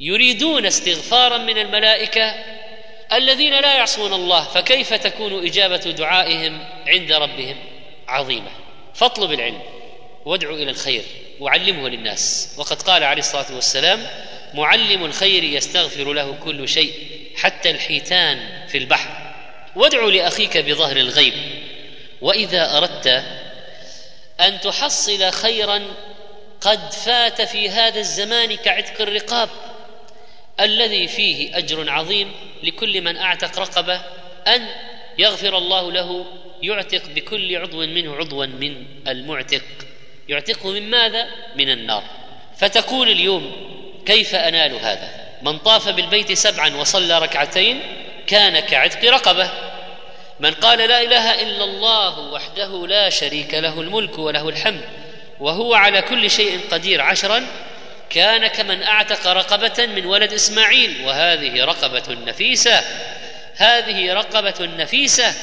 يريدون استغفارا من الملائكة الذين لا يعصون الله، فكيف تكون إجابة دعائهم عند ربهم؟ عظيمة. فاطلب العلم وادعو إلى الخير وعلمه للناس، وقد قال عليه الصلاة والسلام: معلم الخير يستغفر له كل شيء حتى الحيتان في البحر. وادعو لأخيك بظهر الغيب. وإذا أردت أن تحصل خيرا قد فات في هذا الزمان كعتق الرقاب الذي فيه أجر عظيم لكل من أعتق رقبة، أن يغفر الله له، يعتق بكل عضو منه عضوا من المعتق، يعتقه من ماذا؟ من النار. فتقول اليوم: كيف أنال هذا؟ من طاف بالبيت 7 وصلى 2 كان كعتق رقبة. من قال لا إله إلا الله وحده لا شريك له الملك وله الحمد وهو على كل شيء قدير 10 كان كمن أعتق رقبة من ولد إسماعيل. وهذه رقبة نفيسة، هذه رقبة نفيسة.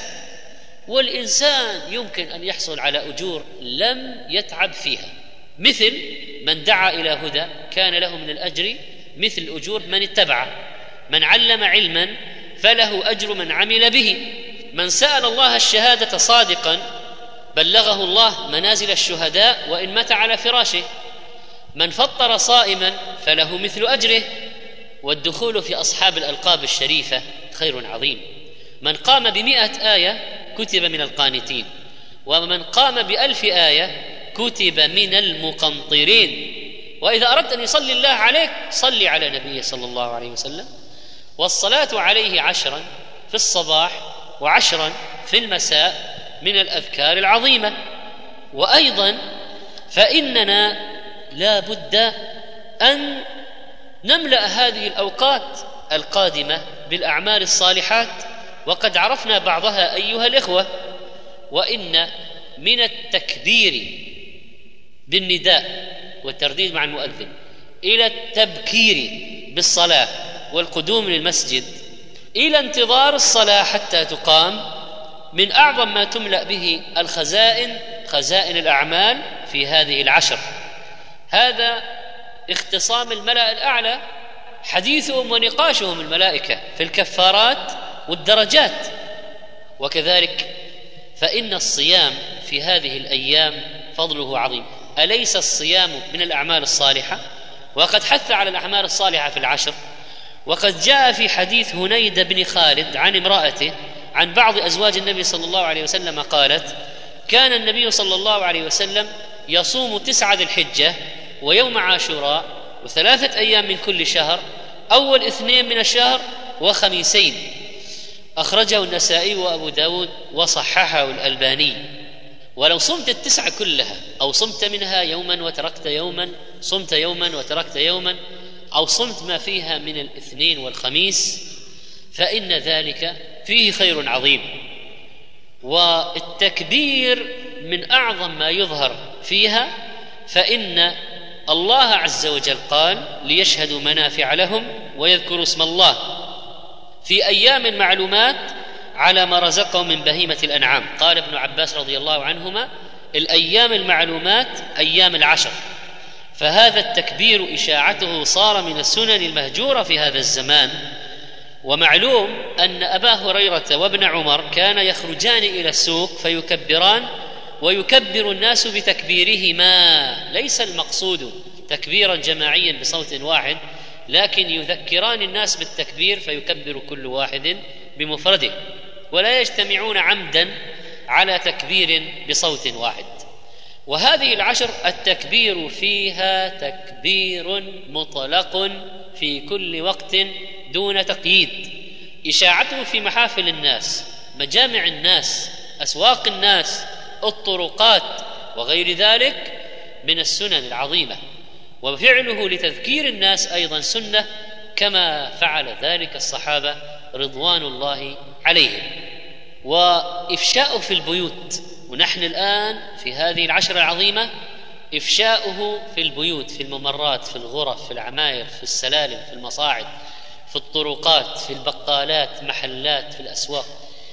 والإنسان يمكن أن يحصل على أجور لم يتعب فيها، مثل من دعا إلى هدى كان له من الأجر مثل أجور من اتبعه، من علم علما فله أجر من عمل به، من سأل الله الشهادة صادقا بلغه الله منازل الشهداء وإن مات على فراشه، من فطر صائما فله مثل أجره. والدخول في أصحاب الألقاب الشريفة خير عظيم. من قام ب100 آية كتب من القانتين، ومن قام ب1000 آية كتب من المقنطرين. وإذا أردت أن يصلي الله عليك صل على نبيه صلى الله عليه وسلم، والصلاة عليه 10 في الصباح و10 في المساء من الأذكار العظيمة. وأيضا فإننا لا بد أن نملأ هذه الأوقات القادمة بالأعمال الصالحات، وقد عرفنا بعضها أيها الإخوة. وإن من التكبير بالنداء والترديد مع المؤذن إلى التبكير بالصلاة والقدوم للمسجد إلى انتظار الصلاة حتى تقام من أعظم ما تملأ به الخزائن، خزائن الأعمال في هذه العشر. هذا اختصام الملأ الأعلى، حديثهم ونقاشهم الملائكة في الكفارات والدرجات. وكذلك فإن الصيام في هذه الأيام فضله عظيم. أليس الصيام من الأعمال الصالحة؟ وقد حث على الأعمال الصالحة في العشر. وقد جاء في حديث هنيد بن خالد عن امرأته عن بعض أزواج النبي صلى الله عليه وسلم قالت: كان النبي صلى الله عليه وسلم يصوم 9 ذي الحجة ويوم عاشوراء و3 أيام من كل شهر، أول 2 من الشهر وخميسين. أخرجه النسائي وأبو داود وصححه الألباني. ولو صمت 9 كلها أو صمت منها يوما وتركت يوما، صمت يوما وتركت يوما، أو صمت ما فيها من الاثنين والخميس، فإن ذلك فيه خير عظيم. والتكبير من أعظم ما يظهر فيها، فإن الله عز وجل قال: ليشهدوا منافع لهم ويذكروا اسم الله في أيام معلومات على ما رزقهم من بهيمة الأنعام. قال ابن عباس رضي الله عنهما: الأيام المعلومات أيام العشر. فهذا التكبير إشاعته صار من السنن المهجورة في هذا الزمان. ومعلوم أن أبا هريرة وابن عمر كان يخرجان إلى السوق فيكبران، ويكبر الناس بتكبيرهما، ليس المقصود تكبيرا جماعيا بصوت واحد، لكن يذكران الناس بالتكبير فيكبر كل واحد بمفرده، ولا يجتمعون عمدا على تكبير بصوت واحد. وهذه العشر التكبير فيها تكبير مطلق في كل وقت دون تقييد، إشاعته في محافل الناس، مجامع الناس، أسواق الناس، الطرقات وغير ذلك من السنن العظيمة. وفعله لتذكير الناس أيضا سنة، كما فعل ذلك الصحابة رضوان الله عليهم. وإفشاؤه في البيوت، ونحن الآن في هذه العشرة العظيمة إفشاؤه في البيوت، في الممرات، في الغرف، في العماير، في السلالم، في المصاعد، في الطرقات، في البقالات، محلات، في الأسواق.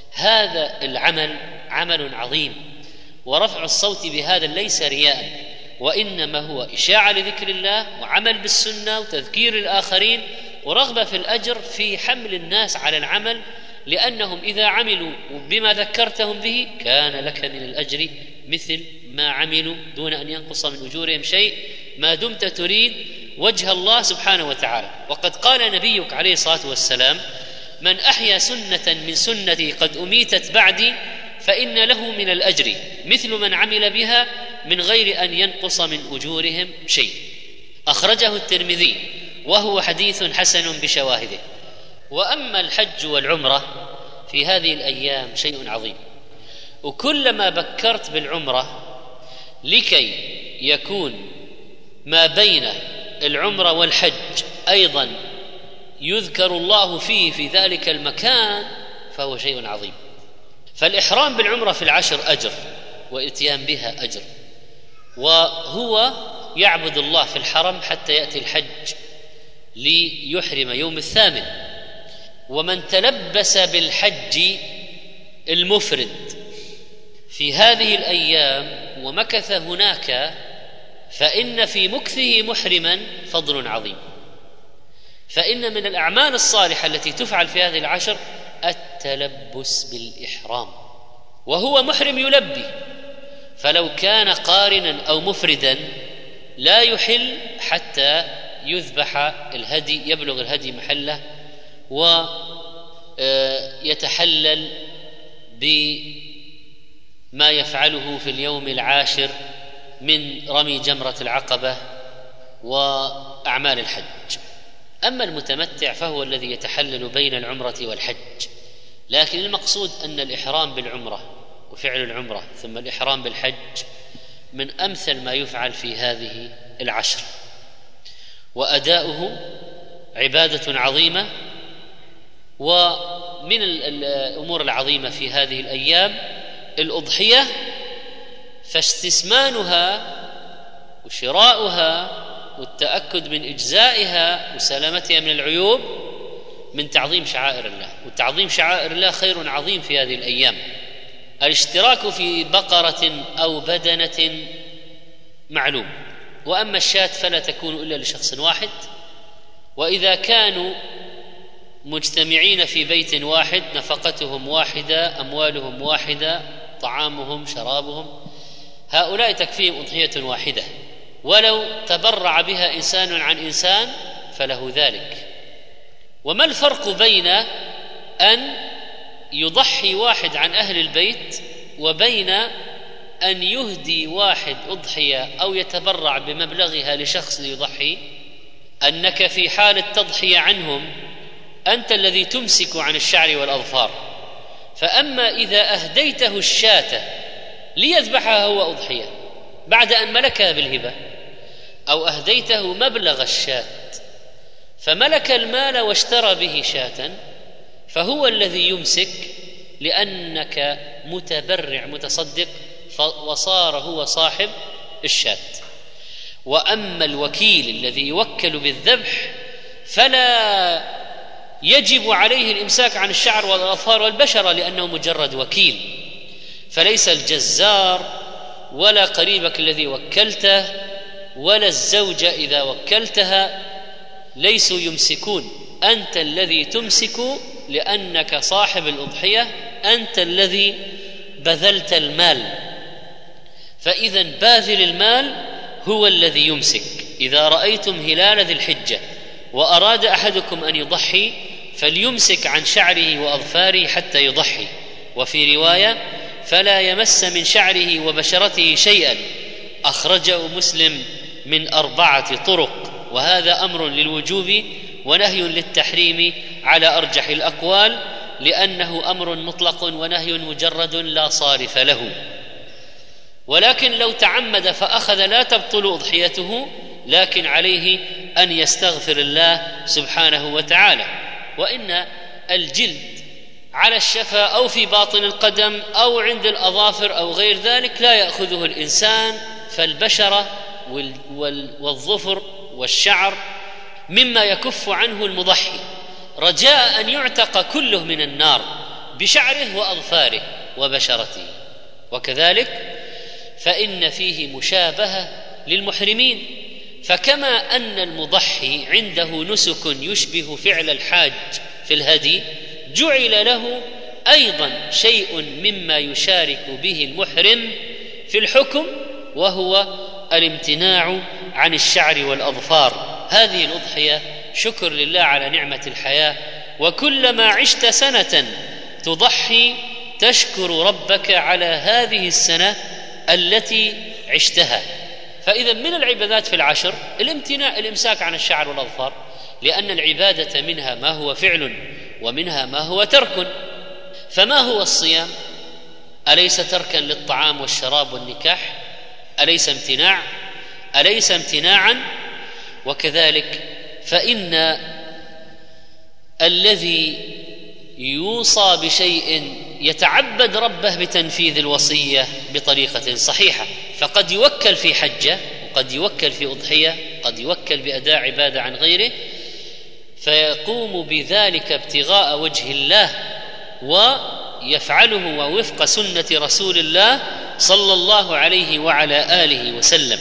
هذا العمل عمل عظيم، ورفع الصوت بهذا ليس رياء، وإنما هو إشاعة لذكر الله وعمل بالسنة وتذكير الآخرين ورغبة في الأجر في حمل الناس على العمل، لأنهم إذا عملوا بما ذكرتهم به كان لك من الأجر مثل ما عملوا دون أن ينقص من أجورهم شيء، ما دمت تريد وجه الله سبحانه وتعالى. وقد قال نبيك عليه الصلاة والسلام: من أحيا سنة من سنتي قد أميتت بعدي فإن له من الأجر مثل من عمل بها من غير أن ينقص من أجورهم شيء. أخرجه الترمذي وهو حديث حسن بشواهده. وأما الحج والعمرة في هذه الأيام شيء عظيم، وكلما بكرت بالعمرة لكي يكون ما بين العمرة والحج أيضا يذكر الله فيه في ذلك المكان فهو شيء عظيم. فالإحرام بالعمرة في العشر أجر، وإتيان بها أجر، وهو يعبد الله في الحرم حتى يأتي الحج ليحرم يوم الثامن. ومن تلبس بالحج المفرد في هذه الأيام ومكث هناك فإن في مكثه محرما فضل عظيم. فإن من الأعمال الصالحة التي تفعل في هذه العشر التلبس بالإحرام وهو محرم يلبي، فلو كان قارنا أو مفردا لا يحل حتى يذبح الهدي، يبلغ الهدي محله ويتحلل بما يفعله في اليوم العاشر من رمي جمرة العقبة وأعمال الحج. أما المتمتع فهو الذي يتحلل بين العمرة والحج. لكن المقصود أن الإحرام بالعمرة وفعل العمرة ثم الإحرام بالحج من أمثل ما يفعل في هذه العشر، وأداؤه عبادة عظيمة. ومن الأمور العظيمة في هذه الأيام الأضحية، فاستثمانها وشراؤها والتأكد من إجزائها وسلامتها من العيوب من تعظيم شعائر الله. وتعظيم شعائر الله خير عظيم في هذه الأيام. الاشتراك في بقرة أو بدنة معلوم، وأما الشاة فلا تكون إلا لشخص واحد. وإذا كانوا مجتمعين في بيت واحد نفقتهم واحدة، أموالهم واحدة، طعامهم شرابهم، هؤلاء تكفيهم أضحية واحدة، ولو تبرع بها إنسان عن إنسان فله ذلك. وما الفرق بين أن يضحي واحد عن أهل البيت وبين أن يهدي واحد أضحية أو يتبرع بمبلغها لشخص ليضحي؟ أنك في حال التضحية عنهم أنت الذي تمسك عن الشعر والأظفار، فأما إذا أهديته الشاة ليذبحها هو أضحية بعد أن ملكها بالهبة، أو أهديته مبلغ الشاة فملك المال واشترى به شاة، فهو الذي يمسك لأنك متبرع متصدق وصار هو صاحب الشاة. وأما الوكيل الذي يوكل بالذبح فلا يجب عليه الإمساك عن الشعر والأظفار والبشرة لأنه مجرد وكيل، فليس الجزار ولا قريبك الذي وكلته ولا الزوجة إذا وكلتها ليسوا يمسكون، أنت الذي تمسك لأنك صاحب الأضحية، أنت الذي بذلت المال. فإذا باذل المال هو الذي يمسك. إذا رأيتم هلال ذي الحجة وأراد أحدكم أن يضحي فليمسك عن شعره وأظفاره حتى يضحي. وفي رواية فلا يمس من شعره وبشرته شيئا، أخرجه مسلم من 4 طرق، وهذا أمر للوجوب ونهي للتحريم على أرجح الأقوال، لأنه أمر مطلق ونهي مجرد لا صارف له. ولكن لو تعمد فأخذ لا تبطل أضحيته، لكن عليه أن يستغفر الله سبحانه وتعالى. وإن الجلد على الشفة أو في باطن القدم أو عند الأظافر أو غير ذلك لا يأخذه الإنسان، فالبشرة والظفر والشعر مما يكف عنه المضحي، رجاء أن يعتق كله من النار بشعره وأظفاره وبشرته. وكذلك فإن فيه مشابهة للمحرمين. فكما أن المضحي عنده نسك يشبه فعل الحاج في الهدي، جعل له أيضا شيء مما يشارك به المحرم في الحكم، وهو الامتناع عن الشعر والأظفار. هذه الأضحية شكر لله على نعمة الحياة، وكلما عشت سنة تضحي تشكر ربك على هذه السنة التي عشتها. فإذا من العبادات في العشر الإمساك عن الشعر والأظفار، لأن العبادة منها ما هو فعل ومنها ما هو ترك. فما هو الصيام؟ أليس تركا للطعام والشراب والنكاح؟ أليس امتناعا؟ وكذلك فإن الذي يوصى بشيء يتعبد ربه بتنفيذ الوصية بطريقة صحيحة، فقد يوكل في حجة، وقد يوكل في أضحية، قد يوكل بأداء عبادة عن غيره، فيقوم بذلك ابتغاء وجه الله ويفعله ووفق سنة رسول الله صلى الله عليه وعلى آله وسلم.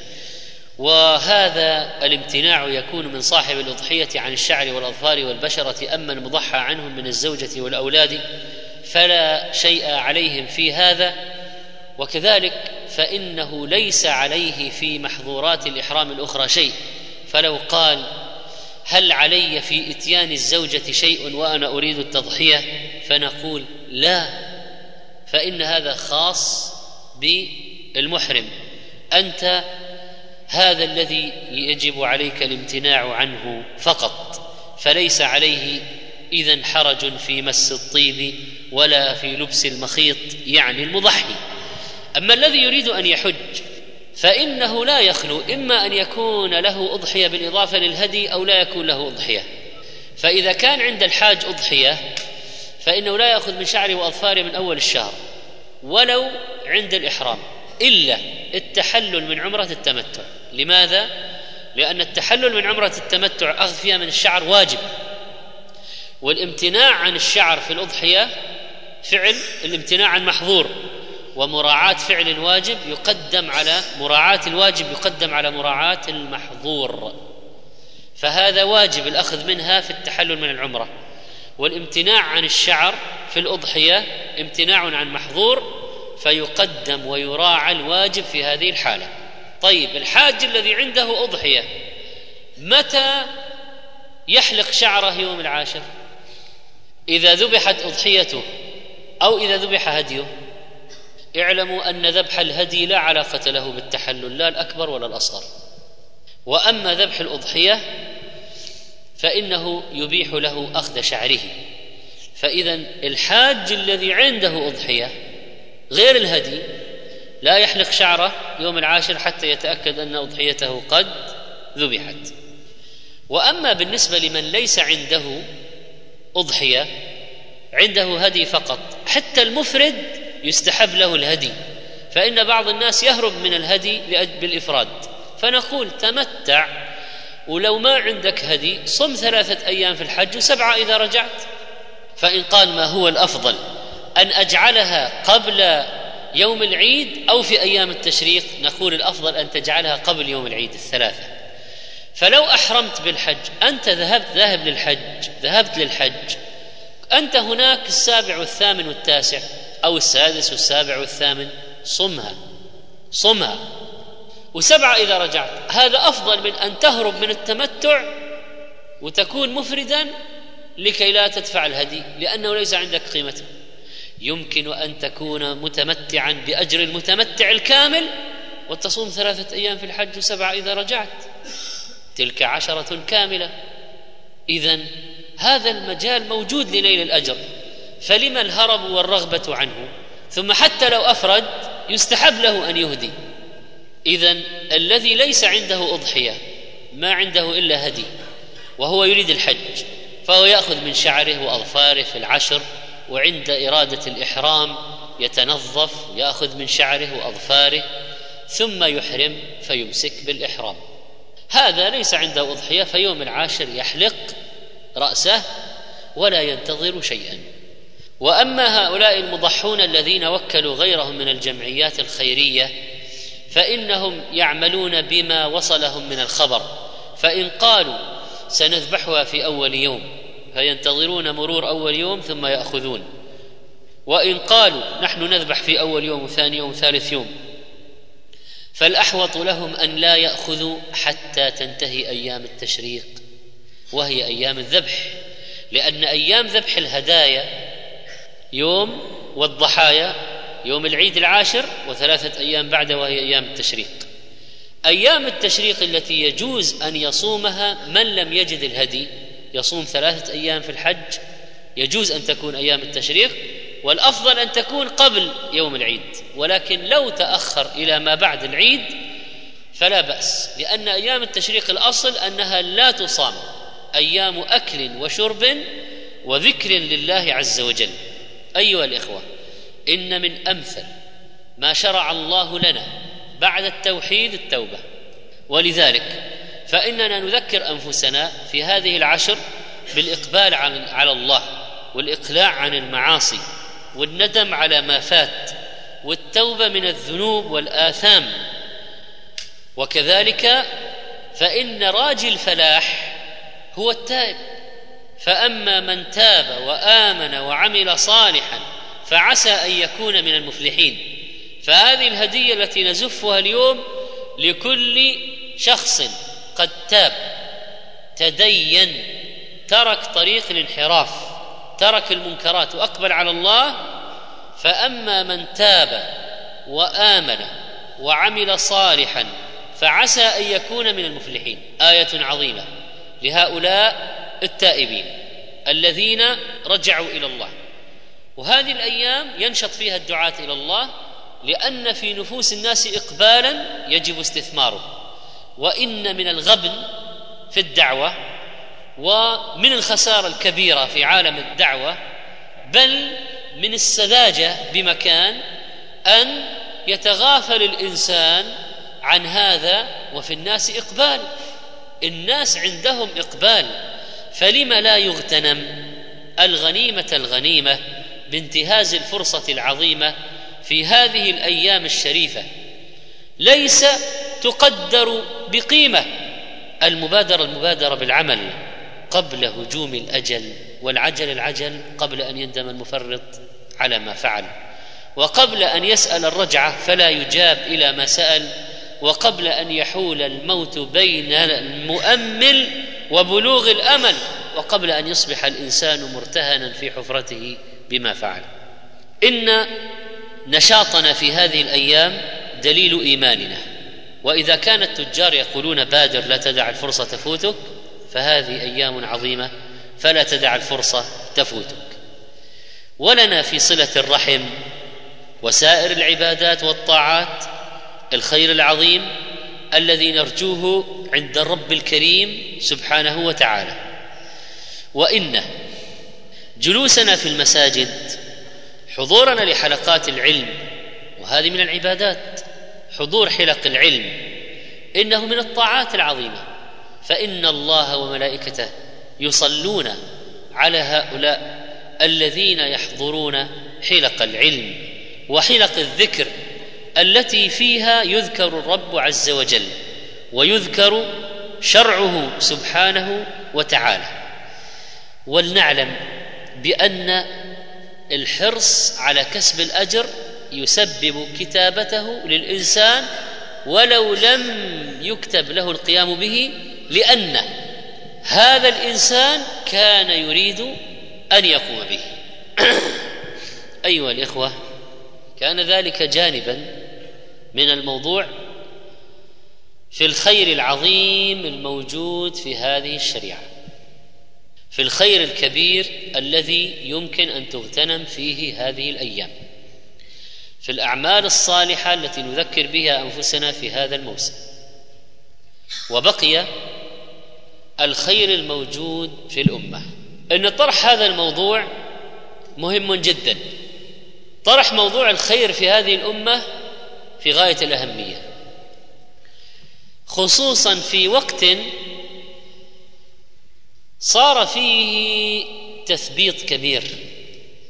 وهذا الامتناع يكون من صاحب الأضحية عن الشعر والأظفار والبشرة. أما المضحى عنهم من الزوجة والأولاد فلا شيء عليهم في هذا. وكذلك فإنه ليس عليه في محظورات الإحرام الأخرى شيء. فلو قال هل علي في إتيان الزوجة شيء وأنا أريد التضحية، فنقول لا، فإن هذا خاص بالمحرم. أنت هذا الذي يجب عليك الامتناع عنه فقط، فليس عليه إذن حرج في مس الطيب ولا في لبس المخيط، يعني المضحي. أما الذي يريد أن يحج فإنه لا يخلو إما أن يكون له أضحية بالإضافة للهدي أو لا يكون له أضحية. فإذا كان عند الحاج أضحية فإنه لا يأخذ من شعره وأظفاره من أول الشهر ولو عند الإحرام، إلا التحلل من عمرة التمتع. لماذا؟ لأن التحلل من عمرة التمتع أخذ فيها من الشعر واجب، والامتناع عن الشعر في الأضحية فعل الامتناع عن محظور، ومراعاة فعل الواجب يقدم على مراعاة الواجب يقدم على مراعاة المحظور. فهذا واجب الأخذ منها في التحلل من العمرة، والامتناع عن الشعر في الأضحية امتناع عن محظور، فيقدم ويراعى الواجب في هذه الحالة. طيب، الحاج الذي عنده أضحية متى يحلق شعره؟ يوم العاشر، إذا ذبحت أضحيته أو إذا ذبح هديه. اعلموا أن ذبح الهدي لا علاقة له بالتحلل، لا الأكبر ولا الأصغر. وأما ذبح الأضحية فإنه يبيح له أخذ شعره. فإذا الحاج الذي عنده أضحية غير الهدي لا يحلق شعره يوم العاشر حتى يتأكد أن أضحيته قد ذبحت. وأما بالنسبة لمن ليس عنده أضحية، عنده هدي فقط، حتى المفرد يستحب له الهدي، فإن بعض الناس يهرب من الهدي بالإفراد، فنقول تمتع، ولو ما عندك هدي صم 3 أيام في الحج و7 إذا رجعت. فإن قال ما هو الأفضل، أن أجعلها قبل يوم العيد أو في أيام التشريق، نقول الأفضل أن تجعلها قبل يوم العيد 3. فلو أحرمت بالحج، أنت ذهبت للحج، أنت هناك 7 والثامن والتاسع أو 6 والسابع والثامن، صمها و7 إذا رجعت. هذا أفضل من أن تهرب من التمتع وتكون مفردا لكي لا تدفع الهدي، لأنه ليس عندك قيمته. يمكن أن تكون متمتعا بأجر المتمتع الكامل وتصوم 3 أيام في الحج و7 إذا رجعت، تلك 10 كاملة. إذن هذا المجال موجود لنيل الأجر، فلما الهرب والرغبة عنه؟ ثم حتى لو أفرد يستحب له أن يهدي. إذن الذي ليس عنده أضحية، ما عنده إلا هدي، وهو يريد الحج، فهو يأخذ من شعره وأظفاره في العشر، وعند إرادة الإحرام يتنظف، يأخذ من شعره وأظفاره، ثم يحرم فيمسك بالإحرام. هذا ليس عنده أضحية، فيوم العاشر يحلق رأسه ولا ينتظر شيئا. وأما هؤلاء المضحون الذين وكلوا غيرهم من الجمعيات الخيرية فإنهم يعملون بما وصلهم من الخبر، فإن قالوا سنذبحها في أول يوم فينتظرون مرور أول يوم ثم يأخذون، وإن قالوا نحن نذبح في أول يوم وثاني يوم وثالث يوم، فالأحوط لهم أن لا يأخذوا حتى تنتهي أيام التشريق وهي أيام الذبح، لأن أيام ذبح الهدايا يوم، والضحايا يوم العيد 10 و3 أيام بعده وهي أيام التشريق. أيام التشريق التي يجوز أن يصومها من لم يجد الهدي يصوم 3 أيام في الحج، يجوز أن تكون أيام التشريق، والأفضل أن تكون قبل يوم العيد، ولكن لو تأخر إلى ما بعد العيد فلا بأس، لأن أيام التشريق الأصل أنها لا تصام، أيام أكل وشرب وذكر لله عز وجل. أيها الإخوة، إن من أمثل ما شرع الله لنا بعد التوحيد التوبة، ولذلك فإننا نذكر أنفسنا في هذه العشر بالإقبال على الله، والإقلاع عن المعاصي، والندم على ما فات، والتوبة من الذنوب والآثام. وكذلك فإن راجي الفلاح هو التائب، فأما من تاب وآمن وعمل صالحا فعسى أن يكون من المفلحين. فهذه الهدية التي نزفها اليوم لكل شخص قد تاب، تدين، ترك طريق الانحراف، ترك المنكرات وأقبل على الله. فأما من تاب وآمن وعمل صالحا فعسى أن يكون من المفلحين. آية عظيمة لهؤلاء التائبين الذين رجعوا إلى الله. وهذه الأيام ينشط فيها الدعاة إلى الله، لأن في نفوس الناس إقبالا يجب استثماره. وإن من الغبن في الدعوة ومن الخسارة الكبيرة في عالم الدعوة، بل من السذاجة بمكان، أن يتغافل الإنسان عن هذا وفي الناس إقبال. الناس عندهم إقبال، فلم لا يغتنم الغنيمة بانتهاز الفرصة العظيمة في هذه الأيام الشريفة؟ ليس تقدر بقيمة المبادرة بالعمل قبل هجوم الأجل، والعجل قبل أن يندم المفرط على ما فعل، وقبل أن يسأل الرجعة فلا يجاب إلى ما سأل، وقبل أن يحول الموت بين المؤمل وبلوغ الأمل، وقبل أن يصبح الإنسان مرتهنا في حفرته بما فعل. إن نشاطنا في هذه الأيام دليل إيماننا، وإذا كان التجار يقولون بادر لا تدع الفرصة تفوتك، فهذه أيام عظيمة فلا تدع الفرصة تفوتك. ولنا في صلة الرحم وسائر العبادات والطاعات الخير العظيم الذي نرجوه عند الرب الكريم سبحانه وتعالى. وإن جلوسنا في المساجد، حضورنا لحلقات العلم، وهذه من العبادات، حضور حلق العلم إنه من الطاعات العظيمة، فإن الله وملائكته يصلون على هؤلاء الذين يحضرون حلق العلم وحلق الذكر التي فيها يذكر الرب عز وجل ويذكر شرعه سبحانه وتعالى. ولنعلم بأن الحرص على كسب الأجر يسبب كتابته للإنسان ولو لم يكتب له القيام به، لأن هذا الإنسان كان يريد أن يقوم به. أيها الإخوة، كان ذلك جانبا من الموضوع في الخير العظيم الموجود في هذه الشريعة، في الخير الكبير الذي يمكن أن تغتنم فيه هذه الأيام، في الأعمال الصالحة التي نذكر بها أنفسنا في هذا الموسم. وبقي الخير الموجود في الأمة. إن طرح هذا الموضوع مهم جدا، طرح موضوع الخير في هذه الأمة في غاية الأهمية، خصوصا في وقت صار فيه تثبيط كبير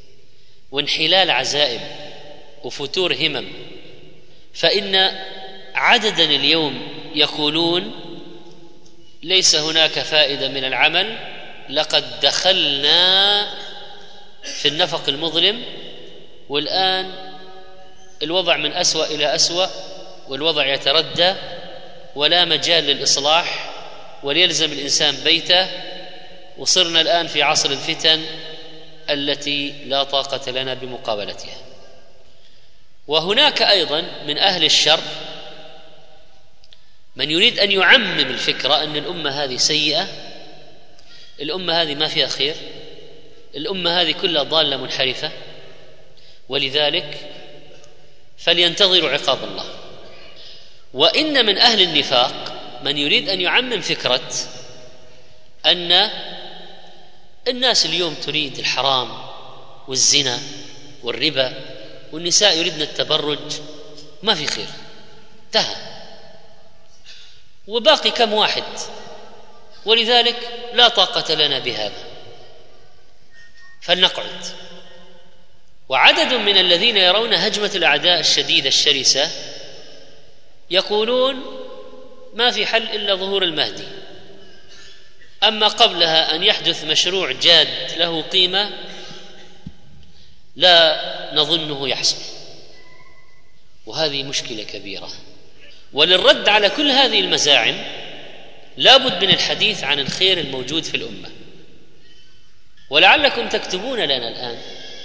وانحلال عزائم وفتور همم. فإن عددا اليوم يقولون ليس هناك فائدة من العمل، لقد دخلنا في النفق المظلم، والآن الوضع من أسوأ إلى أسوأ، والوضع يتردى ولا مجال للإصلاح، وليلزم الإنسان بيته، وصرنا الآن في عصر الفتن التي لا طاقة لنا بمقابلتها. وهناك أيضا من أهل الشر من يريد أن يعمم الفكرة أن الأمة هذه سيئة، الأمة هذه ما فيها خير، الأمة هذه كلها ضالة منحرفة، ولذلك فلينتظروا عقاب الله. وإن من أهل النفاق من يريد أن يعمم فكرة أن الناس اليوم تريد الحرام والزنا والربا، والنساء يريدن التبرج، ما في خير، انتهى، وباقي كم واحد، ولذلك لا طاقة لنا بهذا، فلنقعد. وعدد من الذين يرون هجمة الأعداء الشديدة الشرسة يقولون ما في حل إلا ظهور المهدي، أما قبلها أن يحدث مشروع جاد له قيمة لا نظنه يحصل، وهذه مشكلة كبيرة. وللرد على كل هذه المزاعم لابد من الحديث عن الخير الموجود في الأمة. ولعلكم تكتبون لنا الآن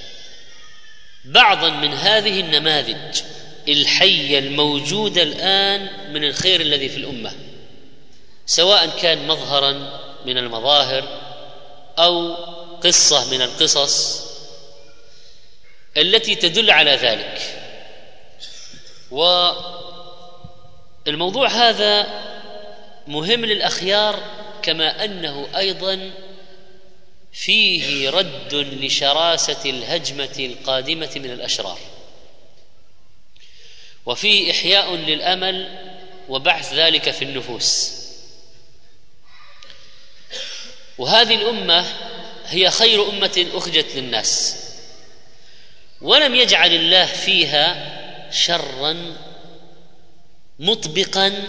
بعضا من هذه النماذج الحية الموجودة الآن من الخير الذي في الأمة، سواء كان مظهرا من المظاهر أو قصة من القصص التي تدل على ذلك. والموضوع هذا مهم للأخيار، كما أنه أيضا فيه رد لشراسة الهجمة القادمة من الأشرار، وفيه إحياء للأمل وبعث ذلك في النفوس. وهذه الأمة هي خير أمة أخرجت للناس، ولم يجعل الله فيها شرا مطبقا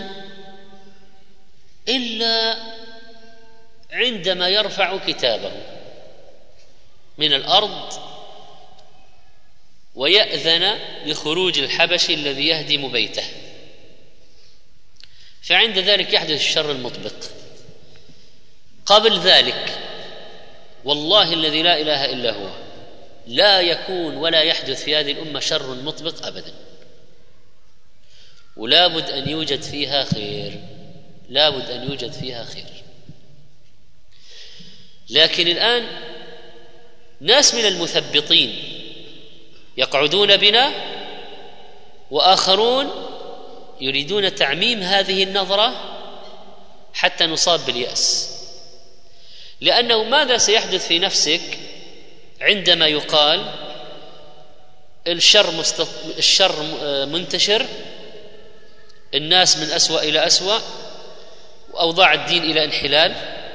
إلا عندما يرفع كتابه من الأرض ويأذن لخروج الحبشي الذي يهدم بيته، فعند ذلك يحدث الشر المطبق. قبل ذلك والله الذي لا إله إلا هو لا يكون ولا يحدث في هذه الأمة شر مطبق أبدا، ولا بد أن يوجد فيها خير، لا بد أن يوجد فيها خير. لكن الآن ناس من المثبطين يقعدون بنا، وآخرون يريدون تعميم هذه النظرة حتى نصاب باليأس. لأنه ماذا سيحدث في نفسك عندما يقال الشر منتشر، الناس من أسوأ إلى أسوأ، وأوضاع الدين إلى انحلال،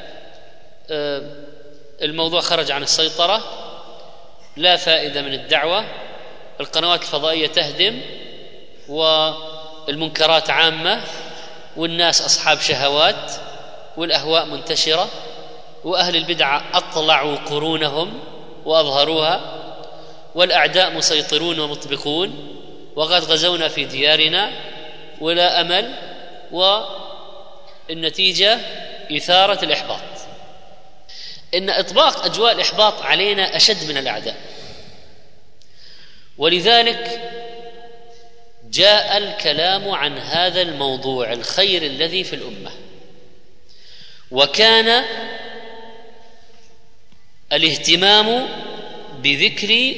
الموضوع خرج عن السيطرة، لا فائدة من الدعوة، القنوات الفضائية تهدم، والمنكرات عامة، والناس أصحاب شهوات، والأهواء منتشرة، وأهل البدعة أطلعوا قرونهم وأظهروها، والأعداء مسيطرون ومطبقون، وقد غزونا في ديارنا ولا أمل، والنتيجة إثارة الإحباط. إن إطباق أجواء الإحباط علينا أشد من الأعداء، ولذلك جاء الكلام عن هذا الموضوع الخير الذي في الأمة. وكان الاهتمام بذكر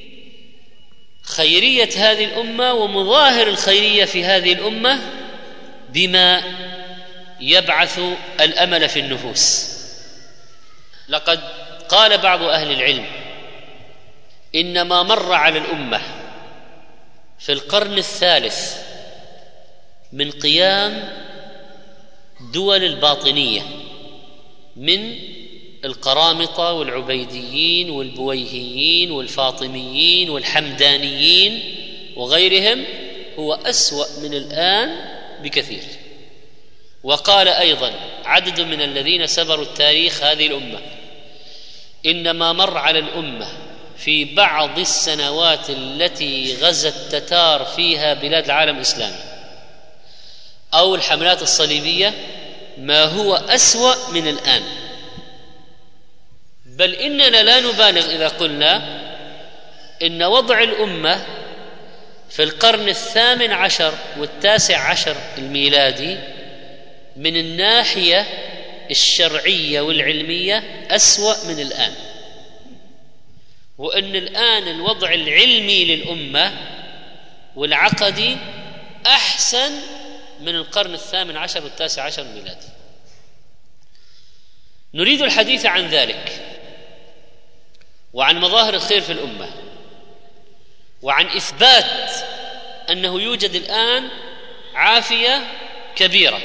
خيرية هذه الأمة ومظاهر الخيرية في هذه الأمة بما يبعث الأمل في النفوس. لقد قال بعض أهل العلم إن ما مر على الأمة في القرن الثالث من قيام دول الباطنية من القرامطة والعبيديين والبويهيين والفاطميين والحمدانيين وغيرهم، هو أسوأ من الآن بكثير. وقال أيضا عدد من الذين سبروا التاريخ هذه الأمة: إنما مر على الأمة في بعض السنوات التي غزا التتار فيها بلاد العالم الإسلامي أو الحملات الصليبية ما هو أسوأ من الآن. بل إننا لا نبالغ إذا قلنا إن وضع الأمة في القرن 18 و19 الميلادي من الناحية الشرعية والعلمية أسوأ من الآن، وأن الآن الوضع العلمي للأمة والعقدي أحسن من القرن 18 و19 الميلادي. نريد الحديث عن ذلك وعن مظاهر الخير في الأمة وعن إثبات أنه يوجد الآن عافية كبيرة،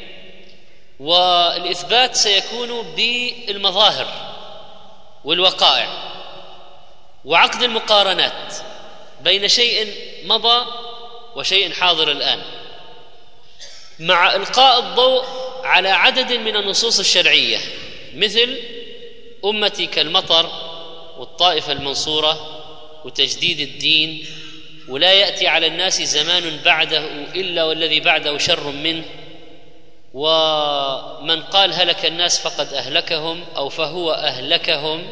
والإثبات سيكون بالمظاهر والوقائع وعقد المقارنات بين شيء مضى وشيء حاضر الآن، مع إلقاء الضوء على عدد من النصوص الشرعية مثل أمتي كالمطر والطائفة المنصورة وتجديد الدين ولا يأتي على الناس زمان بعده إلا والذي بعده شر منه، ومن قال هلك الناس فقد أهلكهم أو فهو أهلكهم.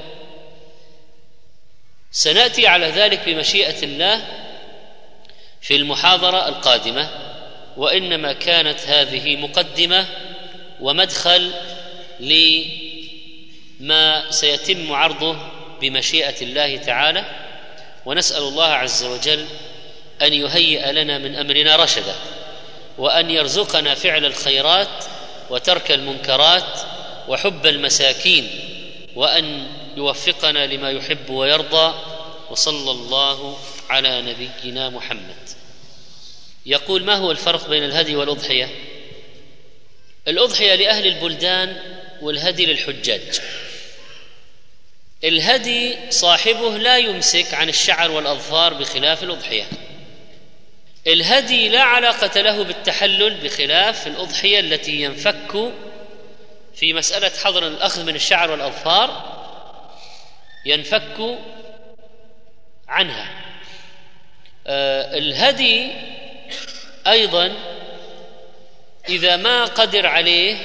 سنأتي على ذلك بمشيئة الله في المحاضرة القادمة، وإنما كانت هذه مقدمة ومدخل لما سيتم عرضه بمشيئة الله تعالى، ونسأل الله عز وجل أن يهيئ لنا من أمرنا رشدا، وأن يرزقنا فعل الخيرات وترك المنكرات وحب المساكين، وأن يوفقنا لما يحب ويرضى. وصلى الله على نبينا محمد. يقول: ما هو الفرق بين الهدي والأضحية؟ الأضحية لأهل البلدان والهدي للحجاج. الهدي صاحبه لا يمسك عن الشعر والأظفار بخلاف الأضحية. الهدي لا علاقة له بالتحلل بخلاف الأضحية التي ينفك في مسألة حظر الأخذ من الشعر والأظفار، ينفك عنها. الهدي أيضا إذا ما قدر عليه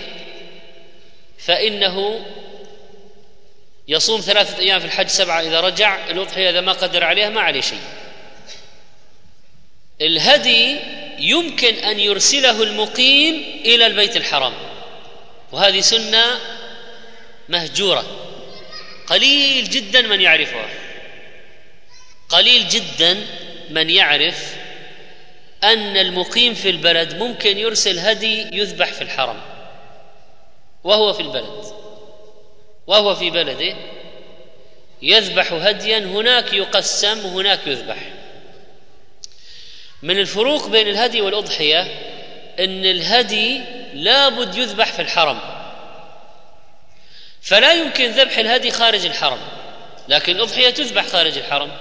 فإنه يصوم 3 أيام في الحج 7 إذا رجع. الأضحية إذا ما قدر عليها ما عليه شيء. الهدي يمكن أن يرسله المقيم إلى البيت الحرام، وهذه سنة مهجورة قليل جدا من يعرفها. قليل جدا من يعرف أن المقيم في البلد ممكن يرسل هدي يذبح في الحرم وهو في البلد، وهو في بلده يذبح هديا، هناك يقسم وهناك يذبح. من الفروق بين الهدي والأضحية أن الهدي لابد يذبح في الحرم، فلا يمكن ذبح الهدي خارج الحرم، لكن الأضحية تذبح خارج الحرم،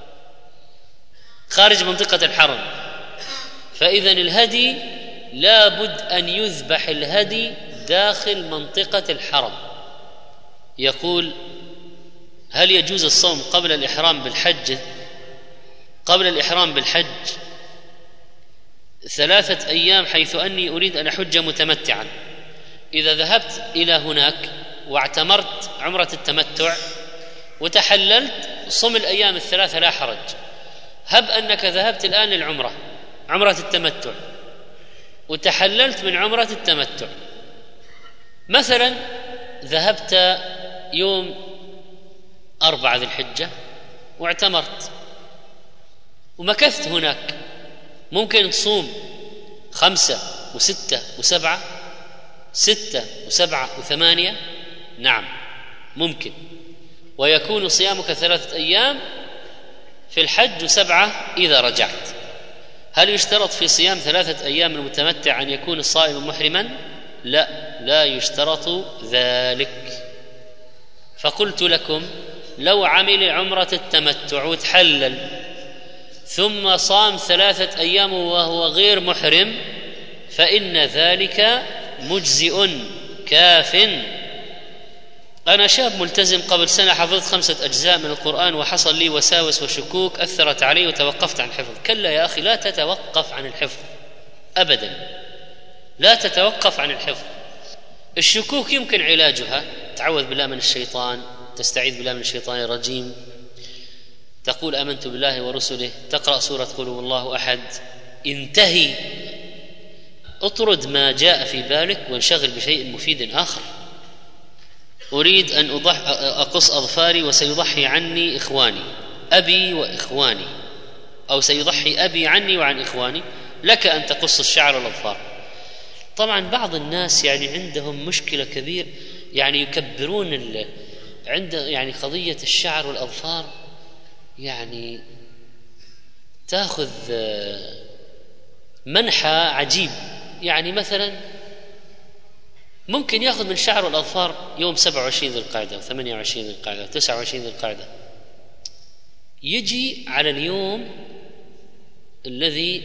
خارج منطقة الحرم. فإذن الهدي لابد أن يذبح الهدي داخل منطقة الحرم. يقول: هل يجوز الصوم قبل الإحرام بالحج 3 أيام حيث أني أريد أن أحج متمتعا؟ إذا ذهبت إلى هناك واعتمرت عمرة التمتع وتحللت صم الأيام 3 لا حرج. هب أنك ذهبت الآن للعمرة، عمرة التمتع، وتحللت من عمرة التمتع، مثلا ذهبت يوم 4 ذي الحجة واعتمرت ومكثت هناك، ممكن تصوم 5 و6 و7، 6 و7 و8، نعم ممكن، ويكون صيامك 3 أيام في الحج و7 إذا رجعت. هل يشترط في صيام 3 أيام المتمتع أن يكون الصائم محرما؟ لا، لا يشترط ذلك. فقلت لكم لو عمل عمرة التمتع وتحلل ثم صام 3 أيام وهو غير محرم فإن ذلك مجزئ كاف. أنا شاب ملتزم، قبل سنة حفظت 5 أجزاء من القرآن وحصل لي وساوس وشكوك أثرت علي وتوقفت عن الحفظ. كلا يا أخي، لا تتوقف عن الحفظ أبدا، لا تتوقف عن الحفظ. الشكوك يمكن علاجها، تعوذ بالله من الشيطان، تستعيذ بالله من الشيطان الرجيم، تقول آمنت بالله ورسله، تقرأ سورة قل هو الله أحد، انتهي، اطرد ما جاء في بالك وانشغل بشيء مفيد آخر. أريد أن أقص أظفاري وسيضحي عني إخواني، أبي وإخواني، أو سيضحي أبي عني وعن إخواني، لك أن تقص الشعر والأظفار. طبعا بعض الناس يعني عندهم مشكلة كبيرة، يعني يكبرون يعني قضية الشعر والأظفار، يعني تأخذ منحى عجيب. يعني مثلا ممكن يأخذ من الشعر والأظفار يوم 27 ذي القعدة و28 ذي القعدة و29 ذي القعدة، يجي على اليوم الذي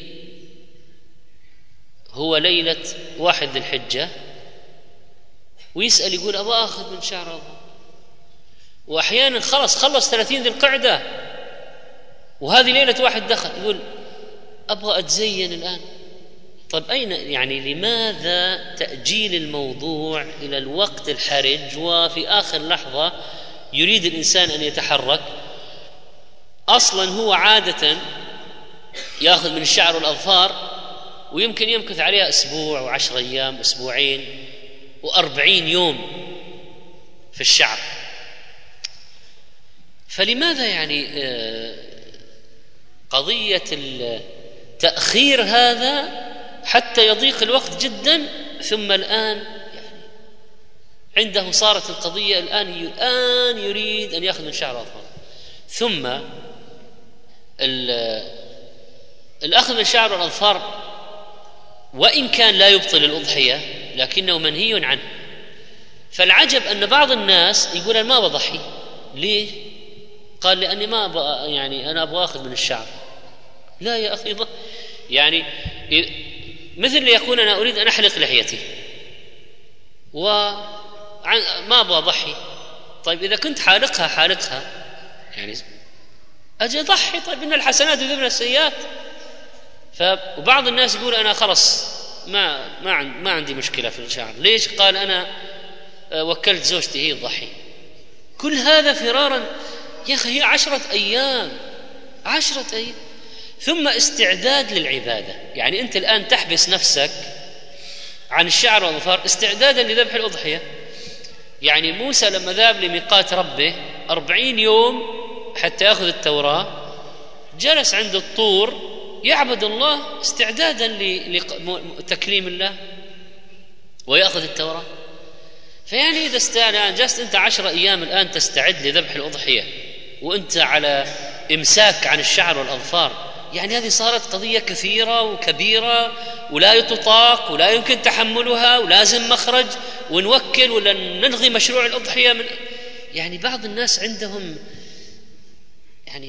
هو ليلة 1 ذي الحجة ويسأل يقول أبغى أخذ من شعر أظفار، وأحيانا خلص 30 ذي القعدة وهذه ليلة 1 دخل يقول أبغى أتزين الآن. طيب أين يعني لماذا تأجيل الموضوع إلى الوقت الحرج وفي آخر لحظة يريد الإنسان أن يتحرك؟ أصلا هو عادة يأخذ من الشعر والأظفار ويمكن يمكث عليها أسبوع و10 أيام، أسبوعين و40 يوم في الشعر. فلماذا يعني قضية التأخير هذا حتى يضيق الوقت جدا، ثم الآن يعني عنده صارت القضية الآن يريد أن يأخذ من شعر الأظفار. ثم الأخذ من شعر الأظفار وإن كان لا يبطل الأضحية لكنه منهي عنه. فالعجب أن بعض الناس يقول أنا ما بضحي. ليه؟ قال لأني ما يعني أنا أبغى أخذ من الشعر. لا يا أخي، يعني مثل اللي يقول أنا أريد أن أحلق لحيتي وما أبغى أضحي. طيب إذا كنت حالقها يعني أجي أضحي. طيب إن الحسنات يذهبن السيئات. وبعض الناس يقول أنا خلص ما عندي مشكلة في الشعر. ليش؟ قال أنا وكلت زوجتي هي تضحي. كل هذا فرارا يا أخي، هي 10 أيام ثم استعداد للعبادة. يعني أنت الآن تحبس نفسك عن الشعر والأظفار استعدادا لذبح الأضحية. يعني موسى لما ذهب لميقات ربه 40 يوم حتى يأخذ التوراة، جلس عند الطور يعبد الله استعدادا لتكليم الله ويأخذ التوراة. فيعني إذا جلست أنت 10 أيام الآن تستعد لذبح الأضحية وأنت على إمساك عن الشعر والأظفار، يعني هذه صارت قضية كثيرة وكبيرة ولا تطاق ولا يمكن تحملها، ولازم مخرج ونوكل ولا نلغي مشروع الأضحية يعني بعض الناس عندهم يعني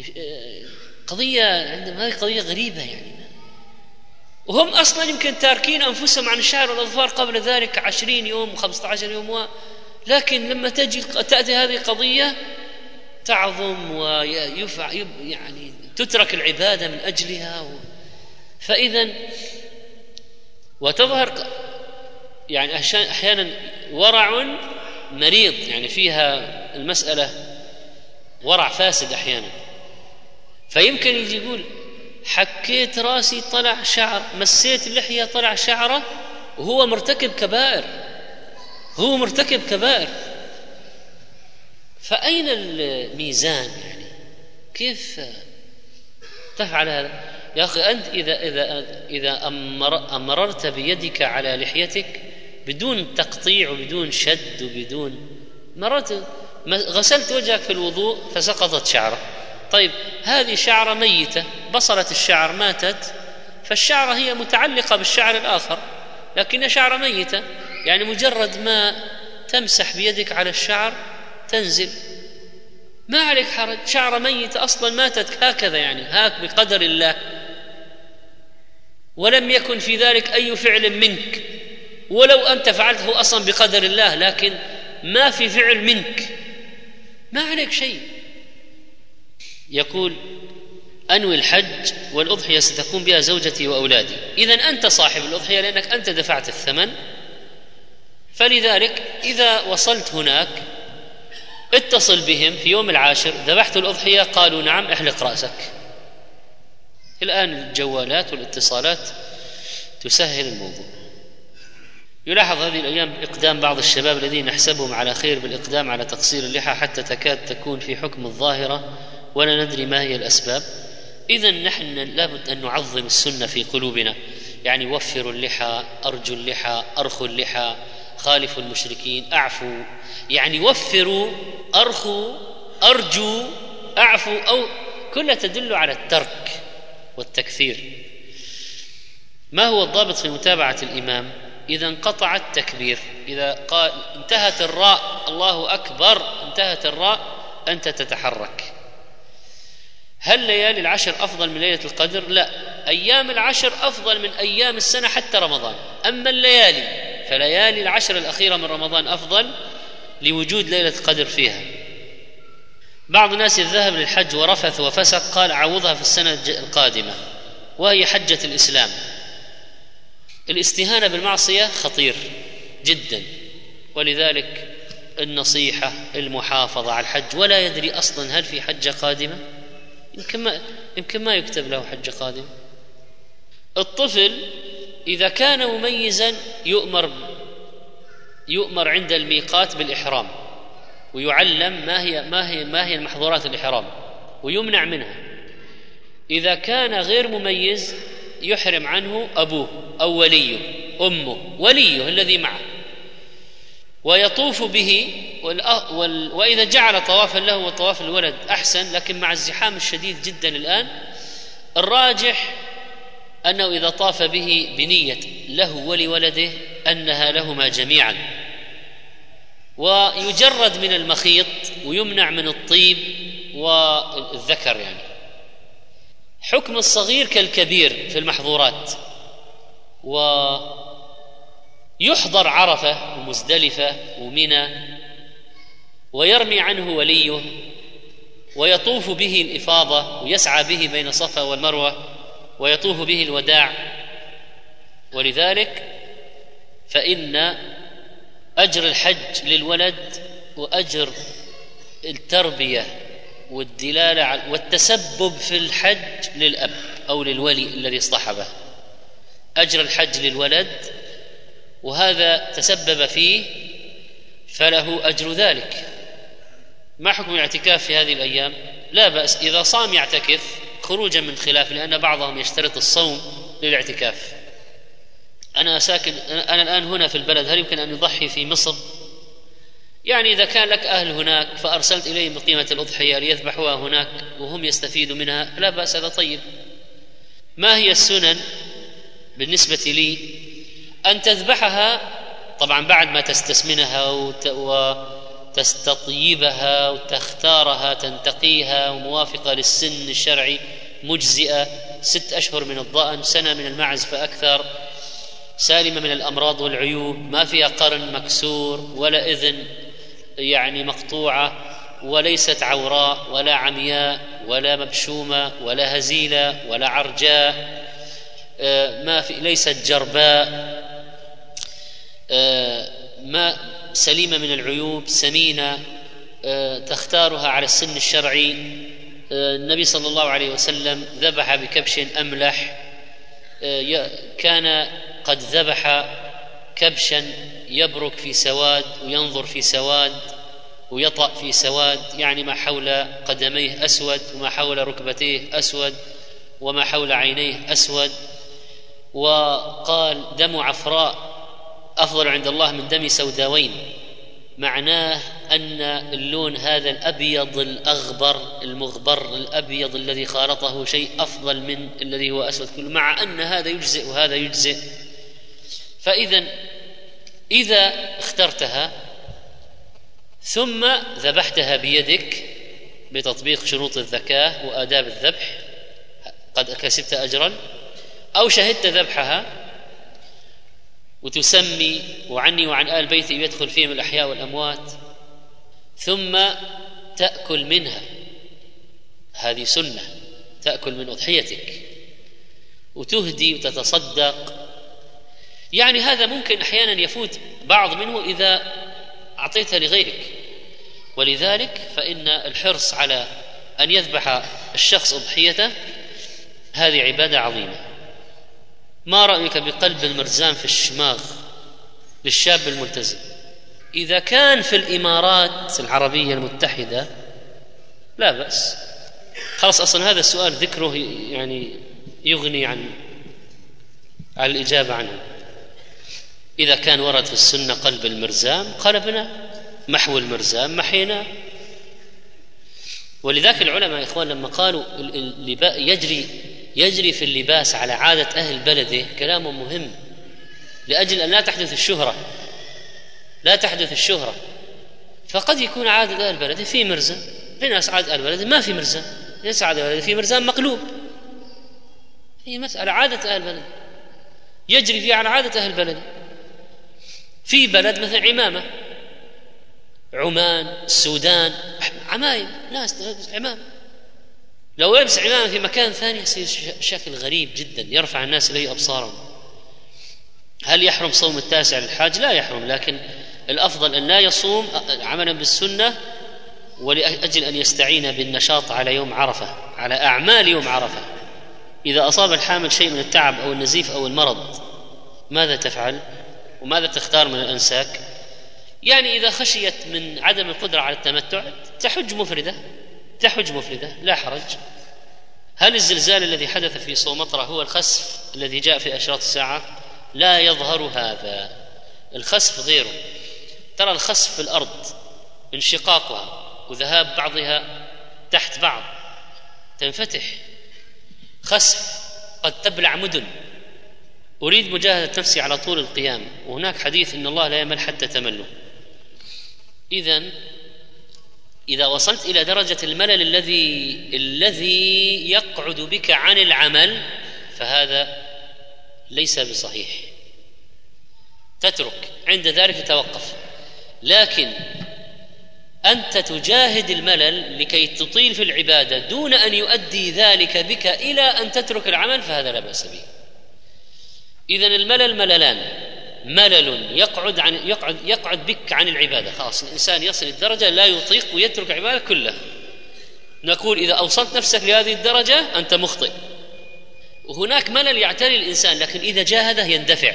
هذه قضية غريبة يعني. وهم أصلا يمكن تاركين أنفسهم عن الشعر والأظفار قبل ذلك 20 يوم و15 يوم لكن لما تأتي هذه قضية تعظم يعني تترك العبادة من أجلها. فإذا وتظهر يعني أحيانا ورع مريض، يعني فيها المسألة ورع فاسد أحيانا. فيمكن يجي يقول حكيت راسي طلع شعر، مسيت اللحية طلع شعره، وهو مرتكب كبائر. فأين الميزان؟ يعني كيف تفعل هذا يا أخي؟ أنت إذا أمررت بيدك على لحيتك بدون تقطيع وبدون شد وبدون غسلت وجهك في الوضوء فسقطت شعره. طيب هذه شعرة ميتة، بصلة الشعر ماتت، فالشعرة هي متعلقة بالشعر الآخر لكنها شعرة ميتة. يعني مجرد ما تمسح بيدك على الشعر تنزل ما عليك حرج، شعر ميت أصلا ماتت هكذا، يعني هاك بقدر الله، ولم يكن في ذلك أي فعل منك، ولو أنت فعلته أصلا بقدر الله، لكن ما في فعل منك، ما عليك شيء. يقول: أنوي الحج والأضحية ستكون بها زوجتي وأولادي. إذن أنت صاحب الأضحية لأنك أنت دفعت الثمن، فلذلك إذا وصلت هناك اتصل بهم في يوم العاشر: ذبحت الأضحية؟ قالوا نعم، احلق رأسك. الآن الجوالات والاتصالات تسهل الموضوع. يلاحظ هذه الأيام إقدام بعض الشباب الذين نحسبهم على خير بالإقدام على تقصير اللحى حتى تكاد تكون في حكم الظاهرة ولا ندري ما هي الأسباب. إذن نحن لابد أن نعظم السنة في قلوبنا، يعني وفروا اللحى، أرجوا اللحى، أرخوا اللحى، خالفوا المشركين، أعفوا، يعني وفروا، أرخوا، أرجوا، أعفوا، أو كلها تدل على الترك والتكثير. ما هو الضابط في متابعة الإمام؟ إذا انقطع التكبير، إذا قال انتهت الراء الله أكبر، انتهت الراء، أنت تتحرك. هل ليالي العشر أفضل من ليلة القدر؟ لا، أيام العشر أفضل من أيام السنة حتى رمضان. أما الليالي فليالي العشر الأخيرة من رمضان أفضل لوجود ليلة القدر فيها. بعض الناس الذهب للحج ورفث وفسق، قال عوضها في السنة القادمة، وهي حجة الإسلام. الاستهانة بالمعصية خطير جدا، ولذلك النصيحة المحافظة على الحج، ولا يدري أصلا هل في حجة قادمة، يمكن ما يكتب له حجة قادمة. الطفل إذا كان مميزا يؤمر عند الميقات بالإحرام، ويعلم ما هي المحظورات الإحرام، ويمنع منها. إذا كان غير مميز يحرم عنه أبوه أو وليه، أمه، وليه الذي معه، ويطوف به. وإذا جعل طوافا له وطواف الولد أحسن، لكن مع الزحام الشديد جدا الآن الراجح أنه إذا طاف به بنية له ولولده أنها لهما جميعا، ويجرد من المخيط ويمنع من الطيب والذكر. يعني حكم الصغير كالكبير في المحظورات. ويحضر عرفة ومزدلفة ومنى، ويرمي عنه وليه، ويطوف به الإفاضة، ويسعى به بين الصفا والمروة، ويطوف به الوداع. ولذلك فإن أجر الحج للولد وأجر التربية والدلالة والتسبب في الحج للأب أو للولي الذي اصطحبه. أجر الحج للولد وهذا تسبب فيه فله أجر ذلك. ما حكم الاعتكاف في هذه الأيام؟ لا بأس إذا صام يعتكف خروجا من خلاف، لأن بعضهم يشترط الصوم للاعتكاف. أنا الآن هنا في البلد، هل يمكن أن يضحي في مصر؟ يعني إذا كان لك أهل هناك فأرسلت إليهم بقيمة الأضحية ليذبحوها هناك وهم يستفيدوا منها، لا بأس، هذا طيب. ما هي السنن بالنسبة لي؟ أن تذبحها طبعا بعد ما تستسمنها وتستطيبها وتختارها، تنتقيها وموافقة للسن الشرعي، مجزئة، 6 أشهر من الضأن، سنة من المعز فأكثر، سالمة من الأمراض والعيوب، ما فيها قرن مكسور ولا إذن يعني مقطوعة، وليست عوراء ولا عمياء ولا مبشومة ولا هزيلة ولا عرجاء، ليست جرباء، ما سليمة من العيوب، سمينة، تختارها على السن الشرعي. النبي صلى الله عليه وسلم ذبح بكبش أملح، كان قد ذبح كبشا يبرك في سواد وينظر في سواد ويطأ في سواد، يعني ما حول قدميه أسود وما حول ركبتيه أسود وما حول عينيه أسود. وقال دم عفراء أفضل عند الله من دم سوداوين، معناه أن اللون هذا الأبيض الأغبر المغبر الأبيض الذي خالطه شيء أفضل من الذي هو أسود كله، مع أن هذا يجزئ وهذا يجزئ. إذا اخترتها ثم ذبحتها بيدك بتطبيق شروط الزكاة وآداب الذبح قد كسبت أجرا، أو شهدت ذبحها وتسمي وعني وعن آل بيتي يدخل فيهم الأحياء والأموات، ثم تأكل منها، هذه سنة، تأكل من أضحيتك وتهدي وتتصدق. يعني هذا ممكن أحيانا يفوت بعض منه إذا أعطيتها لغيرك، ولذلك فإن الحرص على أن يذبح الشخص أضحيته هذه عبادة عظيمة. ما رأيك بقلب المرزان في الشماغ للشاب الملتزم؟ إذا كان في الإمارات العربية المتحدة لا بأس، خلاص. أصلا هذا السؤال ذكره يعني يغني عن الإجابة عنه. إذا كان ورد في السنة قلب المرزام قلبنا، محو المرزام محينا. ولذلك العلماء يا إخوان لما قالوا يجري في اللباس على عادة أهل بلده كلام مهم، لأجل أن لا تحدث الشهرة. فقد يكون عادة أهل بلده في مرزام، في ناس عادة أهل بلده ما في مرزام، ليس عادة أهل بلده في مرزام مقلوب. هي مسألة عادة أهل بلده يجري فيها على عادة أهل بلده. في بلد مثل عمامة، عمان، السودان، عمايم، ناس تلبس عمامة. لو يلبس عمامة في مكان ثاني يصير شكل غريب جدا، يرفع الناس إليه أبصارهم. هل يحرم صوم التاسع للحاج؟ لا يحرم، لكن الأفضل أن لا يصوم عملا بالسنة، ولأجل أن يستعين بالنشاط على يوم عرفة، على أعمال يوم عرفة. إذا أصاب الحامل شيء من التعب أو النزيف أو المرض ماذا تفعل؟ وماذا تختار من الأنساك؟ يعني إذا خشيت من عدم القدرة على التمتع تحج مفردة لا حرج. هل الزلزال الذي حدث في سومطرة هو الخسف الذي جاء في أشراط الساعة؟ لا يظهر هذا، الخسف غيره. ترى الخسف في الأرض انشقاقها وذهاب بعضها تحت بعض، تنفتح. خسف قد تبلع مدن. أريد مجاهدة نفسي على طول القيام، وهناك حديث إن الله لا يمل حتى تملوا. إذا وصلت إلى درجة الملل الذي يقعد بك عن العمل فهذا ليس بصحيح، تترك عند ذلك تتوقف. لكن أنت تجاهد الملل لكي تطيل في العبادة دون أن يؤدي ذلك بك إلى أن تترك العمل فهذا لا بأس به. إذن الملل مللان: ملل يقعد بك عن العبادة، خلاص الإنسان يصل الدرجة لا يطيق ويترك العبادة كلها. نقول إذا أوصلت نفسك لهذه الدرجة أنت مخطئ. وهناك ملل يعتري الإنسان لكن إذا جاهده يندفع.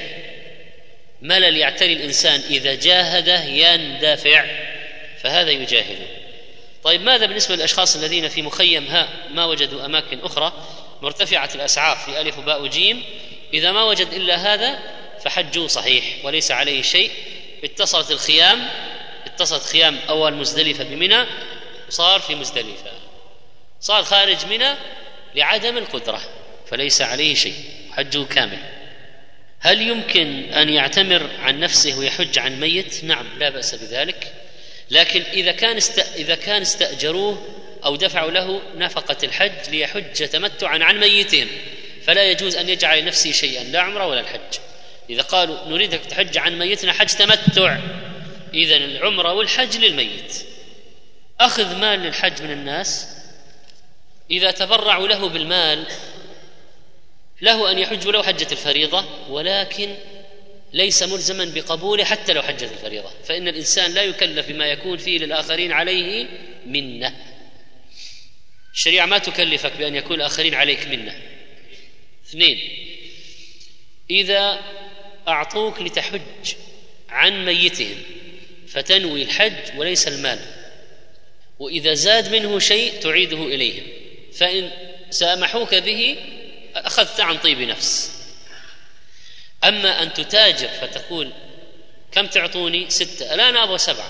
ملل يعتري الإنسان إذا جاهده يندفع، فهذا يجاهده. طيب ماذا بالنسبة للأشخاص الذين في مخيم ما وجدوا أماكن أخرى مرتفعة الأسعار في ألف وباء وجيم؟ إذا ما وجد إلا هذا فحجه صحيح وليس عليه شيء. اتصلت خيام أول مزدلفة بمنى، صار في مزدلفة، صار خارج منى لعدم القدرة، فليس عليه شيء، حجه كامل. هل يمكن أن يعتمر عن نفسه ويحج عن ميت؟ نعم، لا بأس بذلك، لكن إذا كان استأجروه أو دفعوا له نفقة الحج ليحج تمتعا عن ميتهم فلا يجوز أن يجعل لنفسه شيئا، لا عمره ولا الحج. إذا قالوا نريدك تحج عن ميتنا حج تمتع، إذن العمرة والحج للميت. أخذ مال للحج من الناس، إذا تبرعوا له بالمال له أن يحج ولو حجة الفريضة، ولكن ليس ملزما بقبوله حتى لو حجة الفريضة، فإن الإنسان لا يكلف بما يكون فيه للآخرين عليه منة. الشريعة ما تكلفك بأن يكون الآخرين عليك منة. 2، إذا أعطوك لتحج عن ميتهم فتنوي الحج وليس المال، وإذا زاد منه شيء تعيده إليهم، فإن سامحوك به أخذت عن طيب نفس. أما أن تتاجر فتقول كم تعطوني؟ 6، لا أنا أبغى 7،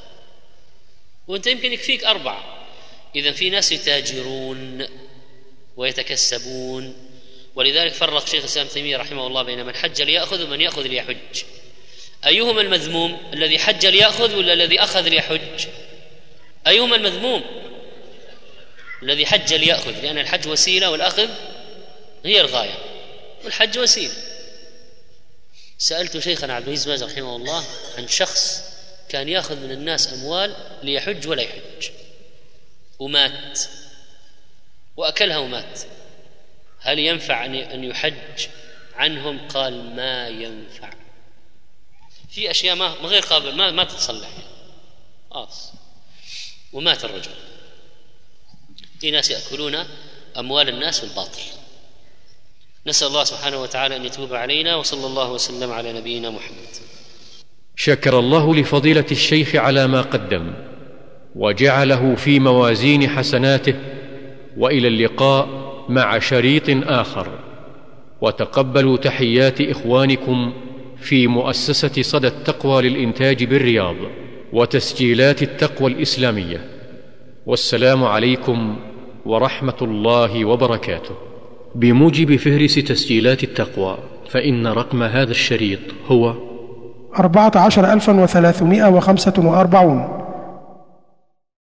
وأنت يمكن يكفيك 4. إذن في ناس يتاجرون ويتكسبون، ولذلك فرق شيخ الإسلام تيمية رحمه الله بين من حج ليأخذ ومن يأخذ ليحج. أيهما المذموم، الذي حج ليأخذ ولا الذي أخذ ليحج؟ أيهما المذموم؟ الذي حج ليأخذ، لأن الحج وسيلة والأخذ هي الغاية، والحج وسيلة. سألت شيخنا عبد العزيز باز رحمه الله عن شخص كان يأخذ من الناس أموال ليحج ولا يحج ومات وأكلها ومات، هل ينفع أن يحج عنهم؟ قال ما ينفع، في أشياء ما غير قابل ما تتصلح ومات الرجل. في ناس يأكلون أموال الناس بالباطل. نسأل الله سبحانه وتعالى أن يتوب علينا، وصلى الله وسلم على نبينا محمد. شكر الله لفضيلة الشيخ على ما قدم وجعله في موازين حسناته، وإلى اللقاء مع شريط آخر. وتقبلوا تحيات إخوانكم في مؤسسة صدى التقوى للإنتاج بالرياض وتسجيلات التقوى الإسلامية. والسلام عليكم ورحمة الله وبركاته. بموجب فهرس تسجيلات التقوى، فإن رقم هذا الشريط هو 14345